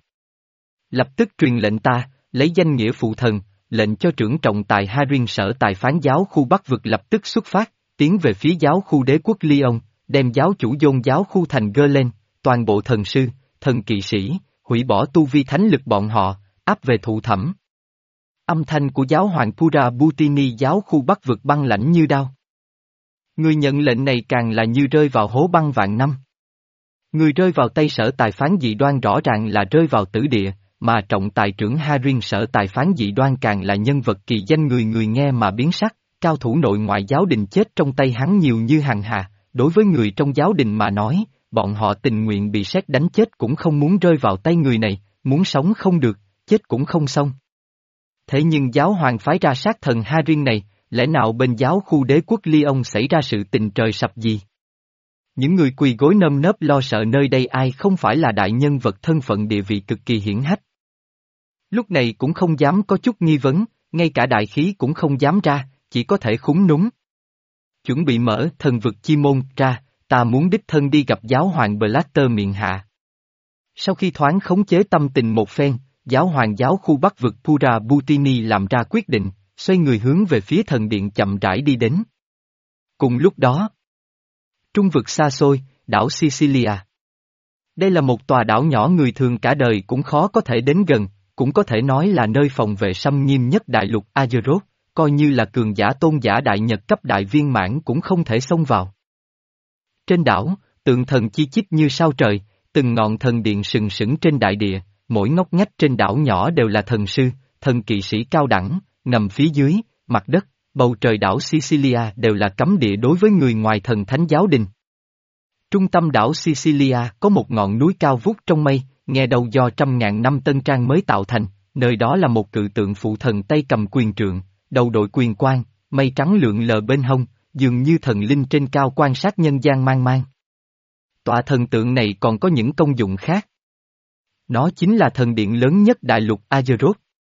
Speaker 1: Lập tức truyền lệnh ta, lấy danh nghĩa phụ thần, lệnh cho trưởng trọng tài Harin sở tài phán giáo khu Bắc vực lập tức xuất phát, tiến về phía giáo khu đế quốc Lyon, đem giáo chủ dôn giáo khu thành gơ lên, toàn bộ thần sư, thần kỵ sĩ, hủy bỏ tu vi thánh lực bọn họ, áp về thụ thẩm. Âm thanh của giáo hoàng Pura Butini giáo khu Bắc vực băng lãnh như đao. Người nhận lệnh này càng là như rơi vào hố băng vạn năm. Người rơi vào tay sở tài phán dị đoan rõ ràng là rơi vào tử địa, mà trọng tài trưởng Harin sở tài phán dị đoan càng là nhân vật kỳ danh người người nghe mà biến sắc, cao thủ nội ngoại giáo đình chết trong tay hắn nhiều như hàng hà, đối với người trong giáo đình mà nói, bọn họ tình nguyện bị sét đánh chết cũng không muốn rơi vào tay người này, muốn sống không được, chết cũng không xong. Thế nhưng giáo hoàng phái ra sát thần Harin này, lẽ nào bên giáo khu đế quốc Lyon xảy ra sự tình trời sập gì? Những người quỳ gối nơm nớp lo sợ nơi đây ai không phải là đại nhân vật thân phận địa vị cực kỳ hiển hách. Lúc này cũng không dám có chút nghi vấn, ngay cả đại khí cũng không dám ra, chỉ có thể khúm núm. Chuẩn bị mở thần vực chi môn ra, ta muốn đích thân đi gặp giáo hoàng Blatter miệng hạ. Sau khi thoáng khống chế tâm tình một phen, giáo hoàng giáo khu Bắc vực Pura Butini làm ra quyết định, xoay người hướng về phía thần điện chậm rãi đi đến. Cùng lúc đó, trung vực xa xôi, đảo Sicilia. Đây là một tòa đảo nhỏ người thường cả đời cũng khó có thể đến gần, cũng có thể nói là nơi phòng vệ xâm nghiêm nhất đại lục Azeroth, coi như là cường giả tôn giả đại nhật cấp đại viên mãn cũng không thể xông vào. Trên đảo, tượng thần chi chít như sao trời, từng ngọn thần điện sừng sững trên đại địa, mỗi ngóc ngách trên đảo nhỏ đều là thần sư, thần kỵ sĩ cao đẳng, nằm phía dưới, mặt đất, bầu trời đảo Sicilia đều là cấm địa đối với người ngoài thần thánh giáo đình. Trung tâm đảo Sicilia có một ngọn núi cao vút trong mây, nghe đầu do trăm ngàn năm tân trang mới tạo thành, nơi đó là một cự tượng phụ thần tay cầm quyền trượng, đầu đội quyền quang, mây trắng lượn lờ bên hông, dường như thần linh trên cao quan sát nhân gian mang mang. Tọa thần tượng này còn có những công dụng khác. Nó chính là thần điện lớn nhất đại lục Azeroth.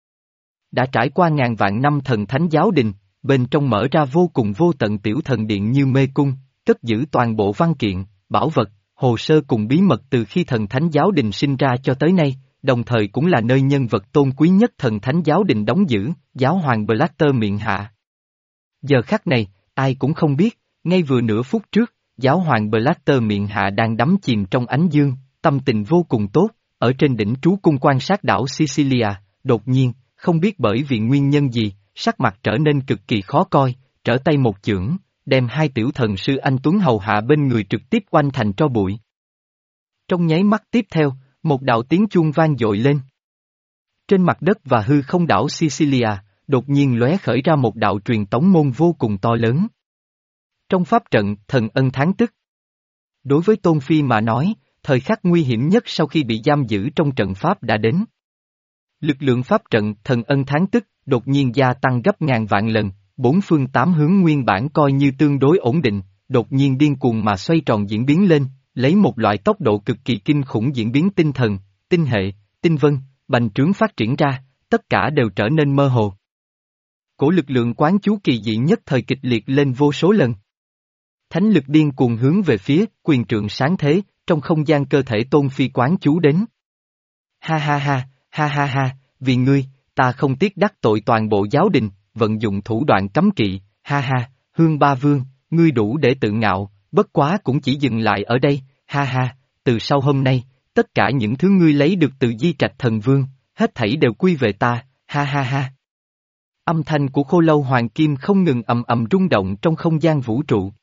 Speaker 1: Đã trải qua ngàn vạn năm thần thánh giáo đình, bên trong mở ra vô cùng vô tận tiểu thần điện như mê cung, cất giữ toàn bộ văn kiện, bảo vật, hồ sơ cùng bí mật từ khi thần thánh giáo đình sinh ra cho tới nay, đồng thời cũng là nơi nhân vật tôn quý nhất thần thánh giáo đình đóng giữ, giáo hoàng Blatter miệng hạ. Giờ khắc này, ai cũng không biết, ngay vừa nửa phút trước, giáo hoàng Blatter miệng hạ đang đắm chìm trong ánh dương, tâm tình vô cùng tốt, ở trên đỉnh trú cung quan sát đảo Sicilia, đột nhiên, không biết bởi vì nguyên nhân gì, sắc mặt trở nên cực kỳ khó coi, trở tay một chưởng, đem hai tiểu thần sư anh Tuấn hầu hạ bên người trực tiếp oanh thành tro bụi. Trong nháy mắt tiếp theo, một đạo tiếng chuông vang dội lên. Trên mặt đất và hư không đảo Sicilia, đột nhiên lóe khởi ra một đạo truyền tống môn vô cùng to lớn. Trong pháp trận, thần ân thán tức. Đối với Tôn Phi mà nói, thời khắc nguy hiểm nhất sau khi bị giam giữ trong trận pháp đã đến. Lực lượng pháp trận, thần ân thán tức, đột nhiên gia tăng gấp ngàn vạn lần, bốn phương tám hướng nguyên bản coi như tương đối ổn định, đột nhiên điên cuồng mà xoay tròn diễn biến lên, lấy một loại tốc độ cực kỳ kinh khủng diễn biến tinh thần, tinh hệ, tinh vân, bành trướng phát triển ra, tất cả đều trở nên mơ hồ. Cổ lực lượng quán chú kỳ dị nhất thời kịch liệt lên vô số lần. Thánh lực điên cuồng hướng về phía, quyền trượng sáng thế, trong không gian cơ thể Tôn Phi quán chú đến. Ha ha ha, ha ha ha, vì ngươi, ta không tiếc đắc tội toàn bộ giáo đình, vận dụng thủ đoạn cấm kỵ, ha ha, Hương Ba Vương, ngươi đủ để tự ngạo, bất quá cũng chỉ dừng lại ở đây, ha ha, từ sau hôm nay, tất cả những thứ ngươi lấy được từ di trạch thần vương, hết thảy đều quy về ta, ha ha ha. Âm thanh của khô lâu hoàng kim không ngừng ầm ầm rung động trong không gian vũ trụ.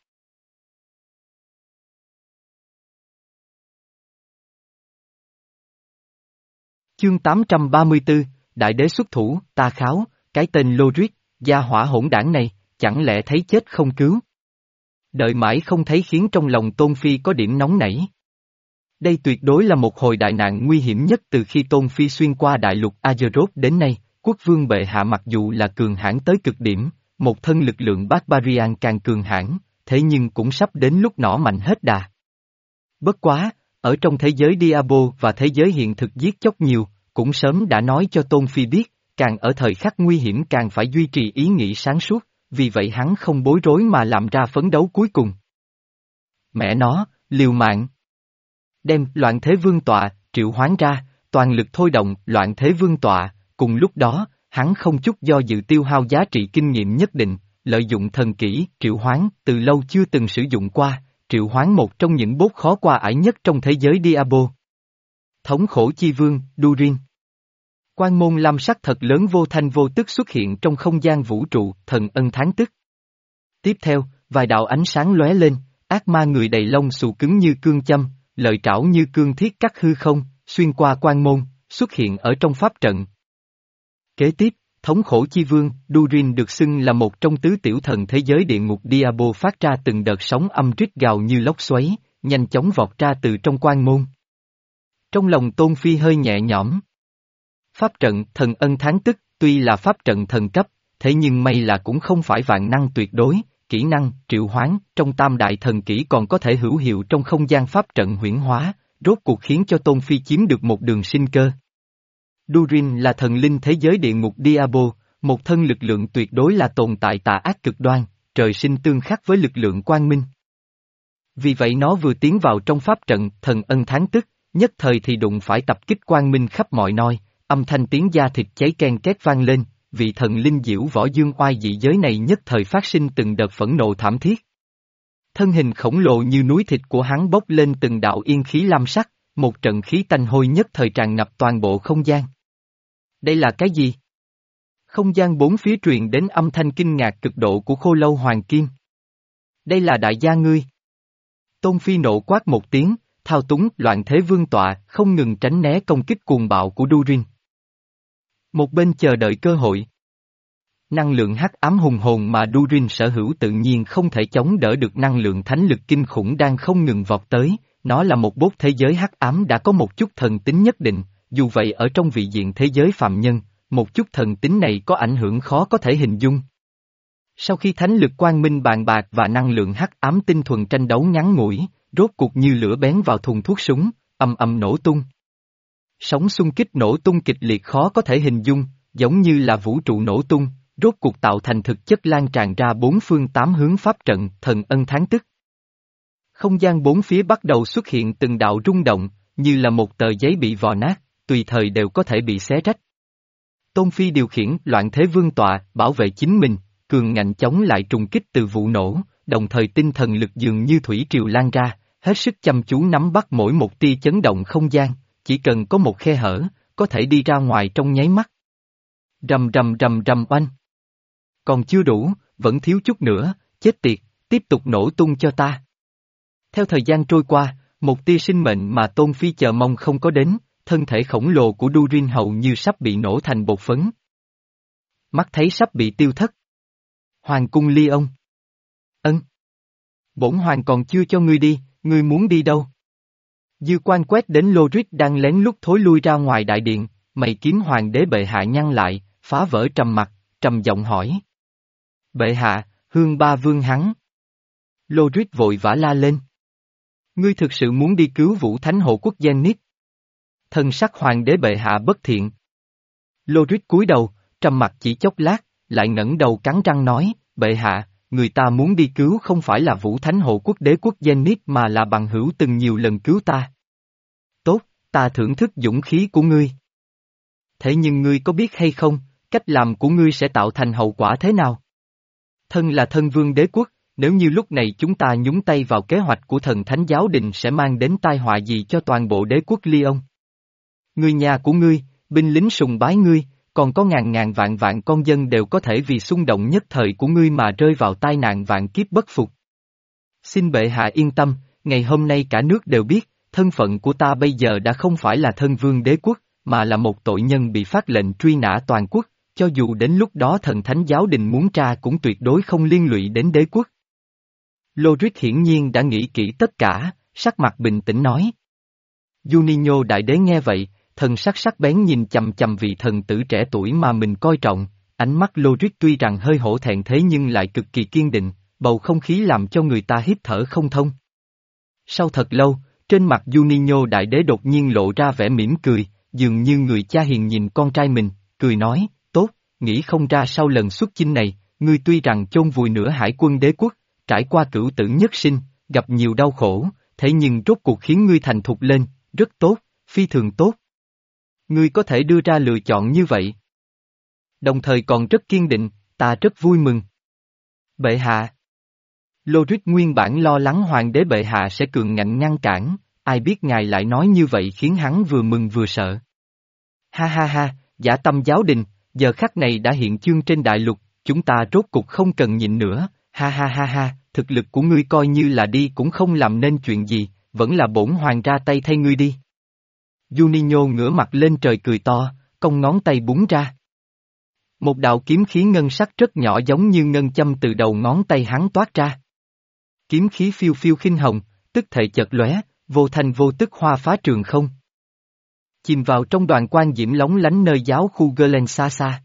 Speaker 1: Chương tám trăm ba mươi tư, Đại đế xuất thủ, ta kháo, cái tên Lorik, gia hỏa hỗn đảng này, chẳng lẽ thấy chết không cứu? Đợi mãi không thấy khiến trong lòng Tôn Phi có điểm nóng nảy. Đây tuyệt đối là một hồi đại nạn nguy hiểm nhất từ khi Tôn Phi xuyên qua đại lục Azeroth đến nay, quốc vương bệ hạ mặc dù là cường hãn tới cực điểm, một thân lực lượng Barbarian càng cường hãn, thế nhưng cũng sắp đến lúc nỏ mạnh hết đà. Bất quá, ở trong thế giới Diablo và thế giới hiện thực giết chóc nhiều, cũng sớm đã nói cho Tôn Phi biết, càng ở thời khắc nguy hiểm càng phải duy trì ý nghĩ sáng suốt, vì vậy hắn không bối rối mà làm ra phấn đấu cuối cùng. Mẹ nó, liều mạng. Đem loạn thế vương tọa, triệu hoán ra, toàn lực thôi động loạn thế vương tọa, cùng lúc đó, hắn không chút do dự tiêu hao giá trị kinh nghiệm nhất định, lợi dụng thần kỹ, triệu hoán, từ lâu chưa từng sử dụng qua, triệu hoán một trong những bốt khó qua ải nhất trong thế giới Diablo. Thống khổ chi vương, Durin. Quan môn lam sắc thật lớn vô thanh vô tức xuất hiện trong không gian vũ trụ, thần ân tháng tức. Tiếp theo, vài đạo ánh sáng lóe lên, ác ma người đầy lông xù cứng như cương châm, lợi trảo như cương thiết cắt hư không, xuyên qua quan môn, xuất hiện ở trong pháp trận. Kế tiếp, thống khổ chi vương, Durin được xưng là một trong tứ tiểu thần thế giới địa ngục Diablo phát ra từng đợt sóng âm rít gào như lốc xoáy, nhanh chóng vọt ra từ trong quan môn. Trong lòng Tôn Phi hơi nhẹ nhõm. Pháp trận thần ân tháng tức, tuy là pháp trận thần cấp, thế nhưng may là cũng không phải vạn năng tuyệt đối, kỹ năng, triệu hoán, trong tam đại thần kỹ còn có thể hữu hiệu trong không gian pháp trận huyễn hóa, rốt cuộc khiến cho Tôn Phi chiếm được một đường sinh cơ. Durin là thần linh thế giới địa ngục Diablo, một thân lực lượng tuyệt đối là tồn tại tà ác cực đoan, trời sinh tương khắc với lực lượng quang minh. Vì vậy nó vừa tiến vào trong pháp trận thần ân tháng tức, nhất thời thì đụng phải tập kích quang minh khắp mọi nơi, âm thanh tiếng da thịt cháy ken két vang lên, vị thần linh diễu võ dương oai dị giới này nhất thời phát sinh từng đợt phẫn nộ thảm thiết. Thân hình khổng lồ như núi thịt của hắn bốc lên từng đạo yên khí lam sắc, một trận khí tanh hôi nhất thời tràn ngập toàn bộ không gian. Đây là cái gì? Không gian bốn phía truyền đến âm thanh kinh ngạc cực độ của khô lâu hoàng kim. Đây là đại gia ngươi. Tôn Phi nộ quát một tiếng, thao túng loạn thế vương tọa, không ngừng tránh né công kích cuồng bạo của Durin. Một bên chờ đợi cơ hội. Năng lượng hắc ám hùng hồn mà Durin sở hữu tự nhiên không thể chống đỡ được năng lượng thánh lực kinh khủng đang không ngừng vọt tới, nó là một bốt thế giới hắc ám đã có một chút thần tính nhất định, dù vậy ở trong vị diện thế giới phàm nhân, một chút thần tính này có ảnh hưởng khó có thể hình dung. Sau khi thánh lực quang minh bàn bạc và năng lượng hắc ám tinh thuần tranh đấu ngắn ngủi, rốt cuộc như lửa bén vào thùng thuốc súng, ầm ầm nổ tung. Sóng xung kích nổ tung kịch liệt khó có thể hình dung, giống như là vũ trụ nổ tung, rốt cuộc tạo thành thực chất lan tràn ra bốn phương tám hướng pháp trận thần ân tháng tức. Không gian bốn phía bắt đầu xuất hiện từng đạo rung động, như là một tờ giấy bị vò nát, tùy thời đều có thể bị xé rách. Tôn Phi điều khiển loạn thế vương tọa, bảo vệ chính mình, cường ngạnh chống lại trùng kích từ vụ nổ, đồng thời tinh thần lực dường như thủy triều lan ra, hết sức chăm chú nắm bắt mỗi một tia chấn động không gian, chỉ cần có một khe hở, có thể đi ra ngoài trong nháy mắt. Rầm rầm rầm rầm oanh. Còn chưa đủ, vẫn thiếu chút nữa, chết tiệt, tiếp tục nổ tung cho ta. Theo thời gian trôi qua, một tia sinh mệnh mà Tôn Phi chờ mong không có đến, thân thể khổng lồ của Durin hầu như sắp bị nổ thành bột phấn. Mắt thấy sắp bị tiêu thất. Hoàng cung Ly-ông. Ân. Bổn hoàng còn chưa cho ngươi đi, ngươi muốn đi đâu? Dư quan quét đến Lorik đang lén lút thối lui ra ngoài đại điện, mày kiếm hoàng đế bệ hạ nhăn lại, phá vỡ trầm mặt, trầm giọng hỏi. Bệ hạ, Hương Ba Vương hắn. Lorik vội vã la lên. Ngươi thực sự muốn đi cứu Vũ Thánh Hộ Quốc Zenith? Thân sắc hoàng đế bệ hạ bất thiện. Lorik cúi đầu, trầm mặt chỉ chốc lát, lại ngẩng đầu cắn răng nói, bệ hạ, người ta muốn đi cứu không phải là Vũ Thánh Hộ Quốc đế quốc Zenith mà là bằng hữu từng nhiều lần cứu ta. Tốt, ta thưởng thức dũng khí của ngươi. Thế nhưng ngươi có biết hay không, cách làm của ngươi sẽ tạo thành hậu quả thế nào? Thân là thân vương đế quốc, nếu như lúc này chúng ta nhúng tay vào kế hoạch của thần thánh giáo đình sẽ mang đến tai họa gì cho toàn bộ đế quốc Lyon. Người nhà của ngươi, binh lính sùng bái ngươi, còn có ngàn ngàn vạn vạn con dân đều có thể vì xung động nhất thời của ngươi mà rơi vào tai nạn vạn kiếp bất phục. Xin bệ hạ yên tâm, ngày hôm nay cả nước đều biết, thân phận của ta bây giờ đã không phải là thân vương đế quốc, mà là một tội nhân bị phát lệnh truy nã toàn quốc, cho dù đến lúc đó thần thánh giáo đình muốn tra cũng tuyệt đối không liên lụy đến đế quốc. Lodric hiển nhiên đã nghĩ kỹ tất cả, sắc mặt bình tĩnh nói. Juninho đại đế nghe vậy, thần sắc sắc bén nhìn chầm chầm vị thần tử trẻ tuổi mà mình coi trọng, ánh mắt Lodric tuy rằng hơi hổ thẹn thế nhưng lại cực kỳ kiên định, bầu không khí làm cho người ta hít thở không thông. Sau thật lâu, trên mặt Juninho đại đế đột nhiên lộ ra vẻ mỉm cười, dường như người cha hiền nhìn con trai mình, cười nói, tốt, nghĩ không ra sau lần xuất chinh này, ngươi tuy rằng chôn vùi nửa hải quân đế quốc, trải qua cửu tử nhất sinh, gặp nhiều đau khổ, thế nhưng rốt cuộc khiến ngươi thành thục lên, rất tốt, phi thường tốt. Ngươi có thể đưa ra lựa chọn như vậy. Đồng thời còn rất kiên định, ta rất vui mừng. Bệ hạ. Lodric nguyên bản lo lắng hoàng đế bệ hạ sẽ cường ngạnh ngăn cản, ai biết ngài lại nói như vậy khiến hắn vừa mừng vừa sợ. Ha ha ha, giả tâm giáo đình, giờ khắc này đã hiện chương trên đại lục, chúng ta rốt cục không cần nhịn nữa, ha ha ha ha, thực lực của ngươi coi như là đi cũng không làm nên chuyện gì, vẫn là bổn hoàng ra tay thay ngươi đi. Juninho ngửa mặt lên trời cười to, cong ngón tay búng ra. Một đạo kiếm khí ngân sắc rất nhỏ giống như ngân châm từ đầu ngón tay hắn toát ra. Kiếm khí phiêu phiêu khinh hồng, tức thể chợt lóe, vô thanh vô tức hoa phá trường không. Chìm vào trong đoàn quang diễm lóng lánh nơi giáo khu Glen xa xa.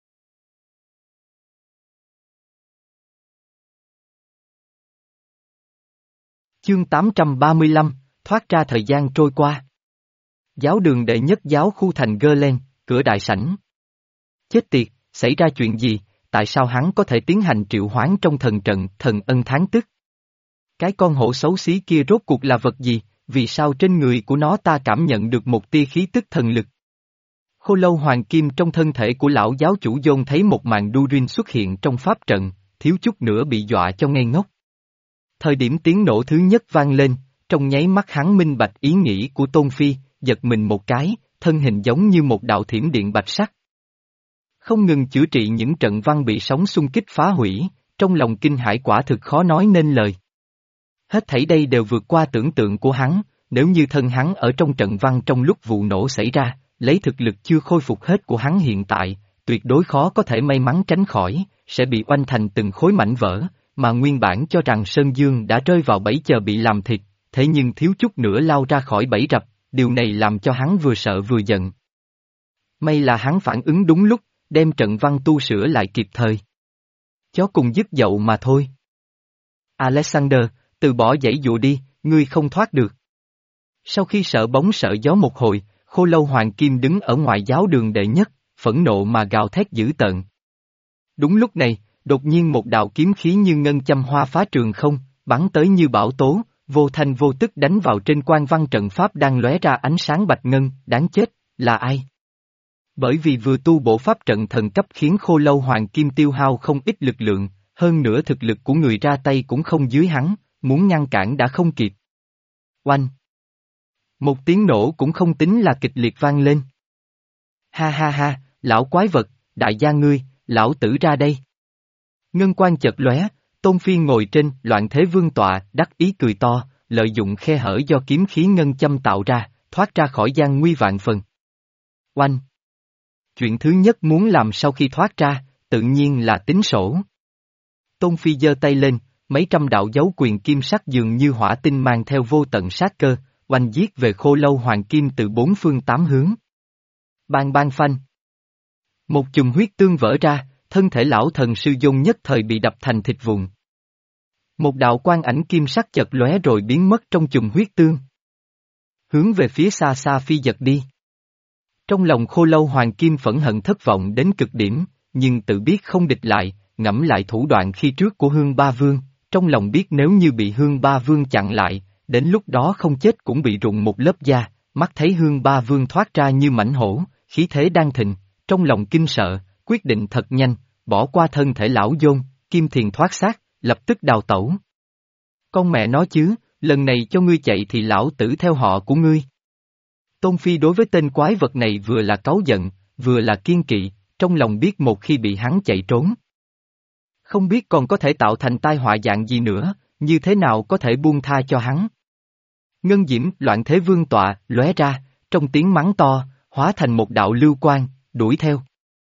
Speaker 1: Chương tám trăm ba mươi lăm, thoát ra thời gian trôi qua. Giáo đường đệ nhất giáo khu thành Glen, cửa đại sảnh. Chết tiệt, xảy ra chuyện gì, tại sao hắn có thể tiến hành triệu hoán trong thần trận, thần ân tháng tức? Cái con hổ xấu xí kia rốt cuộc là vật gì, vì sao trên người của nó ta cảm nhận được một tia khí tức thần lực? Khô lâu hoàng kim trong thân thể của lão giáo chủ Dôn thấy một màn Durin xuất hiện trong pháp trận, thiếu chút nữa bị dọa cho ngây ngốc. Thời điểm tiếng nổ thứ nhất vang lên, trong nháy mắt hắn minh bạch ý nghĩ của Tôn Phi, giật mình một cái, thân hình giống như một đạo thiểm điện bạch sắc. Không ngừng chữa trị những trận văn bị sóng xung kích phá hủy, trong lòng kinh hãi quả thực khó nói nên lời. Hết thảy đây đều vượt qua tưởng tượng của hắn, nếu như thân hắn ở trong trận văn trong lúc vụ nổ xảy ra, lấy thực lực chưa khôi phục hết của hắn hiện tại, tuyệt đối khó có thể may mắn tránh khỏi, sẽ bị oanh thành từng khối mảnh vỡ, mà nguyên bản cho rằng Sơn Dương đã rơi vào bẫy chờ bị làm thịt, thế nhưng thiếu chút nữa lao ra khỏi bẫy rập, điều này làm cho hắn vừa sợ vừa giận. May là hắn phản ứng đúng lúc, đem trận văn tu sửa lại kịp thời. Chó cùng dứt dậu mà thôi. Alexander, từ bỏ dãy dụa đi, ngươi không thoát được. Sau khi sợ bóng sợ gió một hồi, Khô lâu hoàng kim đứng ở ngoài giáo đường đệ nhất, phẫn nộ mà gào thét dữ tợn. Đúng lúc này, đột nhiên một đạo kiếm khí như ngân châm hoa phá trường không, bắn tới như bão tố, vô thanh vô tức đánh vào trên quan văn trận pháp đang lóe ra ánh sáng bạch ngân, đáng chết, là ai? Bởi vì vừa tu bổ pháp trận thần cấp khiến khô lâu hoàng kim tiêu hao không ít lực lượng, hơn nữa thực lực của người ra tay cũng không dưới hắn, muốn ngăn cản đã không kịp. Oanh! Một tiếng nổ cũng không tính là kịch liệt vang lên. Ha ha ha, lão quái vật, đại gia ngươi, lão tử ra đây. Ngân quan chợt lóe, Tôn Phi ngồi trên loạn thế vương tọa, đắc ý cười to, lợi dụng khe hở do kiếm khí ngân châm tạo ra, thoát ra khỏi gian nguy vạn phần. Oanh! Chuyện thứ nhất muốn làm sau khi thoát ra, tự nhiên là tính sổ. Tôn Phi giơ tay lên, mấy trăm đạo dấu quyền kim sắc dường như hỏa tinh mang theo vô tận sát cơ, oanh giết về khô lâu hoàng kim từ bốn phương tám hướng. Bang bang phanh. Một chùm huyết tương vỡ ra, thân thể lão thần sư Dôn nhất thời bị đập thành thịt vụn. Một đạo quang ảnh kim sắc chợt lóe rồi biến mất trong chùm huyết tương. Hướng về phía xa xa phi giật đi. Trong lòng khô lâu hoàng kim phẫn hận thất vọng đến cực điểm, nhưng tự biết không địch lại, ngẫm lại thủ đoạn khi trước của Hương Ba Vương, trong lòng biết nếu như bị Hương Ba Vương chặn lại, đến lúc đó không chết cũng bị rụng một lớp da, mắt thấy Hương Ba Vương thoát ra như mãnh hổ, khí thế đang thịnh, trong lòng kinh sợ, quyết định thật nhanh, bỏ qua thân thể lão Dôn, Kim Thiền thoát xác, lập tức đào tẩu. Con mẹ nó chứ, lần này cho ngươi chạy thì lão tử theo họ của ngươi. Tôn Phi đối với tên quái vật này vừa là cáu giận, vừa là kiên kỵ, trong lòng biết một khi bị hắn chạy trốn. Không biết còn có thể tạo thành tai họa dạng gì nữa, như thế nào có thể buông tha cho hắn. Ngân diễm loạn thế vương tọa, lóe ra, trong tiếng mắng to, hóa thành một đạo lưu quang, đuổi theo.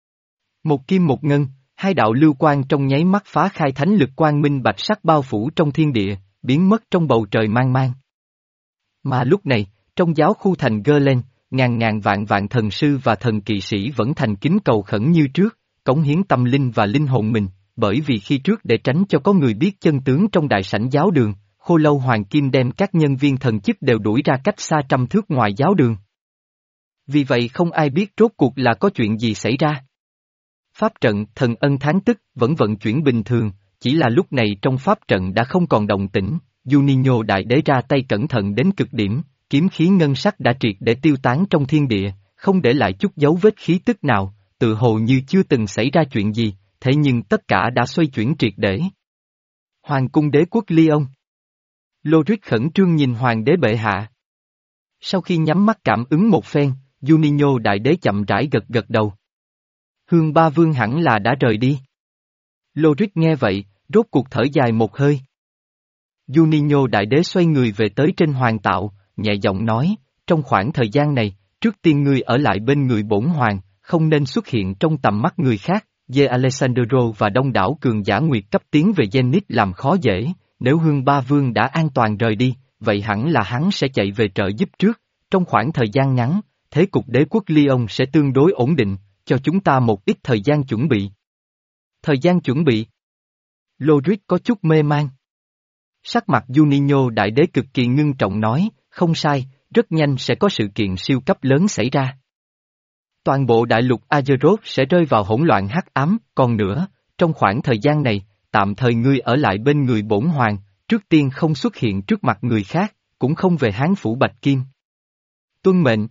Speaker 1: Một kim một ngân, hai đạo lưu quang trong nháy mắt phá khai thánh lực quang minh bạch sắc bao phủ trong thiên địa, biến mất trong bầu trời mang mang. Mà lúc này, trong giáo khu thành gơ lên, ngàn ngàn vạn vạn thần sư và thần kỵ sĩ vẫn thành kính cầu khẩn như trước, cống hiến tâm linh và linh hồn mình, bởi vì khi trước để tránh cho có người biết chân tướng trong đại sảnh giáo đường, Khô Lâu Hoàng Kim đem các nhân viên thần chức đều đuổi ra cách xa trăm thước ngoài giáo đường. Vì vậy không ai biết rốt cuộc là có chuyện gì xảy ra. Pháp trận thần ân tháng tức vẫn vận chuyển bình thường, chỉ là lúc này trong pháp trận đã không còn động tĩnh, Juninho đại đế ra tay cẩn thận đến cực điểm, kiếm khí ngân sắc đã triệt để tiêu tán trong thiên địa, không để lại chút dấu vết khí tức nào, tự hồ như chưa từng xảy ra chuyện gì, thế nhưng tất cả đã xoay chuyển triệt để. Hoàng cung đế quốc Lyon. Lorik khẩn trương nhìn hoàng đế bệ hạ. Sau khi nhắm mắt cảm ứng một phen, Juninho đại đế chậm rãi gật gật đầu. Hương ba vương hẳn là đã rời đi. Lorik nghe vậy, rốt cuộc thở dài một hơi. Juninho đại đế xoay người về tới trên hoàng tạo, nhẹ giọng nói, trong khoảng thời gian này, trước tiên ngươi ở lại bên người bổn hoàng, không nên xuất hiện trong tầm mắt người khác, Ye Alessandro và đông đảo cường giả nguyệt cấp tiến về Zenith làm khó dễ, nếu Hương Ba Vương đã an toàn rời đi, vậy hẳn là hắn sẽ chạy về trợ giúp trước, trong khoảng thời gian ngắn, thế cục đế quốc Lyon sẽ tương đối ổn định, cho chúng ta một ít thời gian chuẩn bị. Thời gian chuẩn bị? Lorik có chút mê man. Sắc mặt Juninho đại đế cực kỳ ngưng trọng nói, không sai, rất nhanh sẽ có sự kiện siêu cấp lớn xảy ra. Toàn bộ đại lục Azeroth sẽ rơi vào hỗn loạn hắc ám, còn nữa, trong khoảng thời gian này, tạm thời ngươi ở lại bên người bổn hoàng, trước tiên không xuất hiện trước mặt người khác, cũng không về Hán phủ Bạch Kim. Tuân mệnh.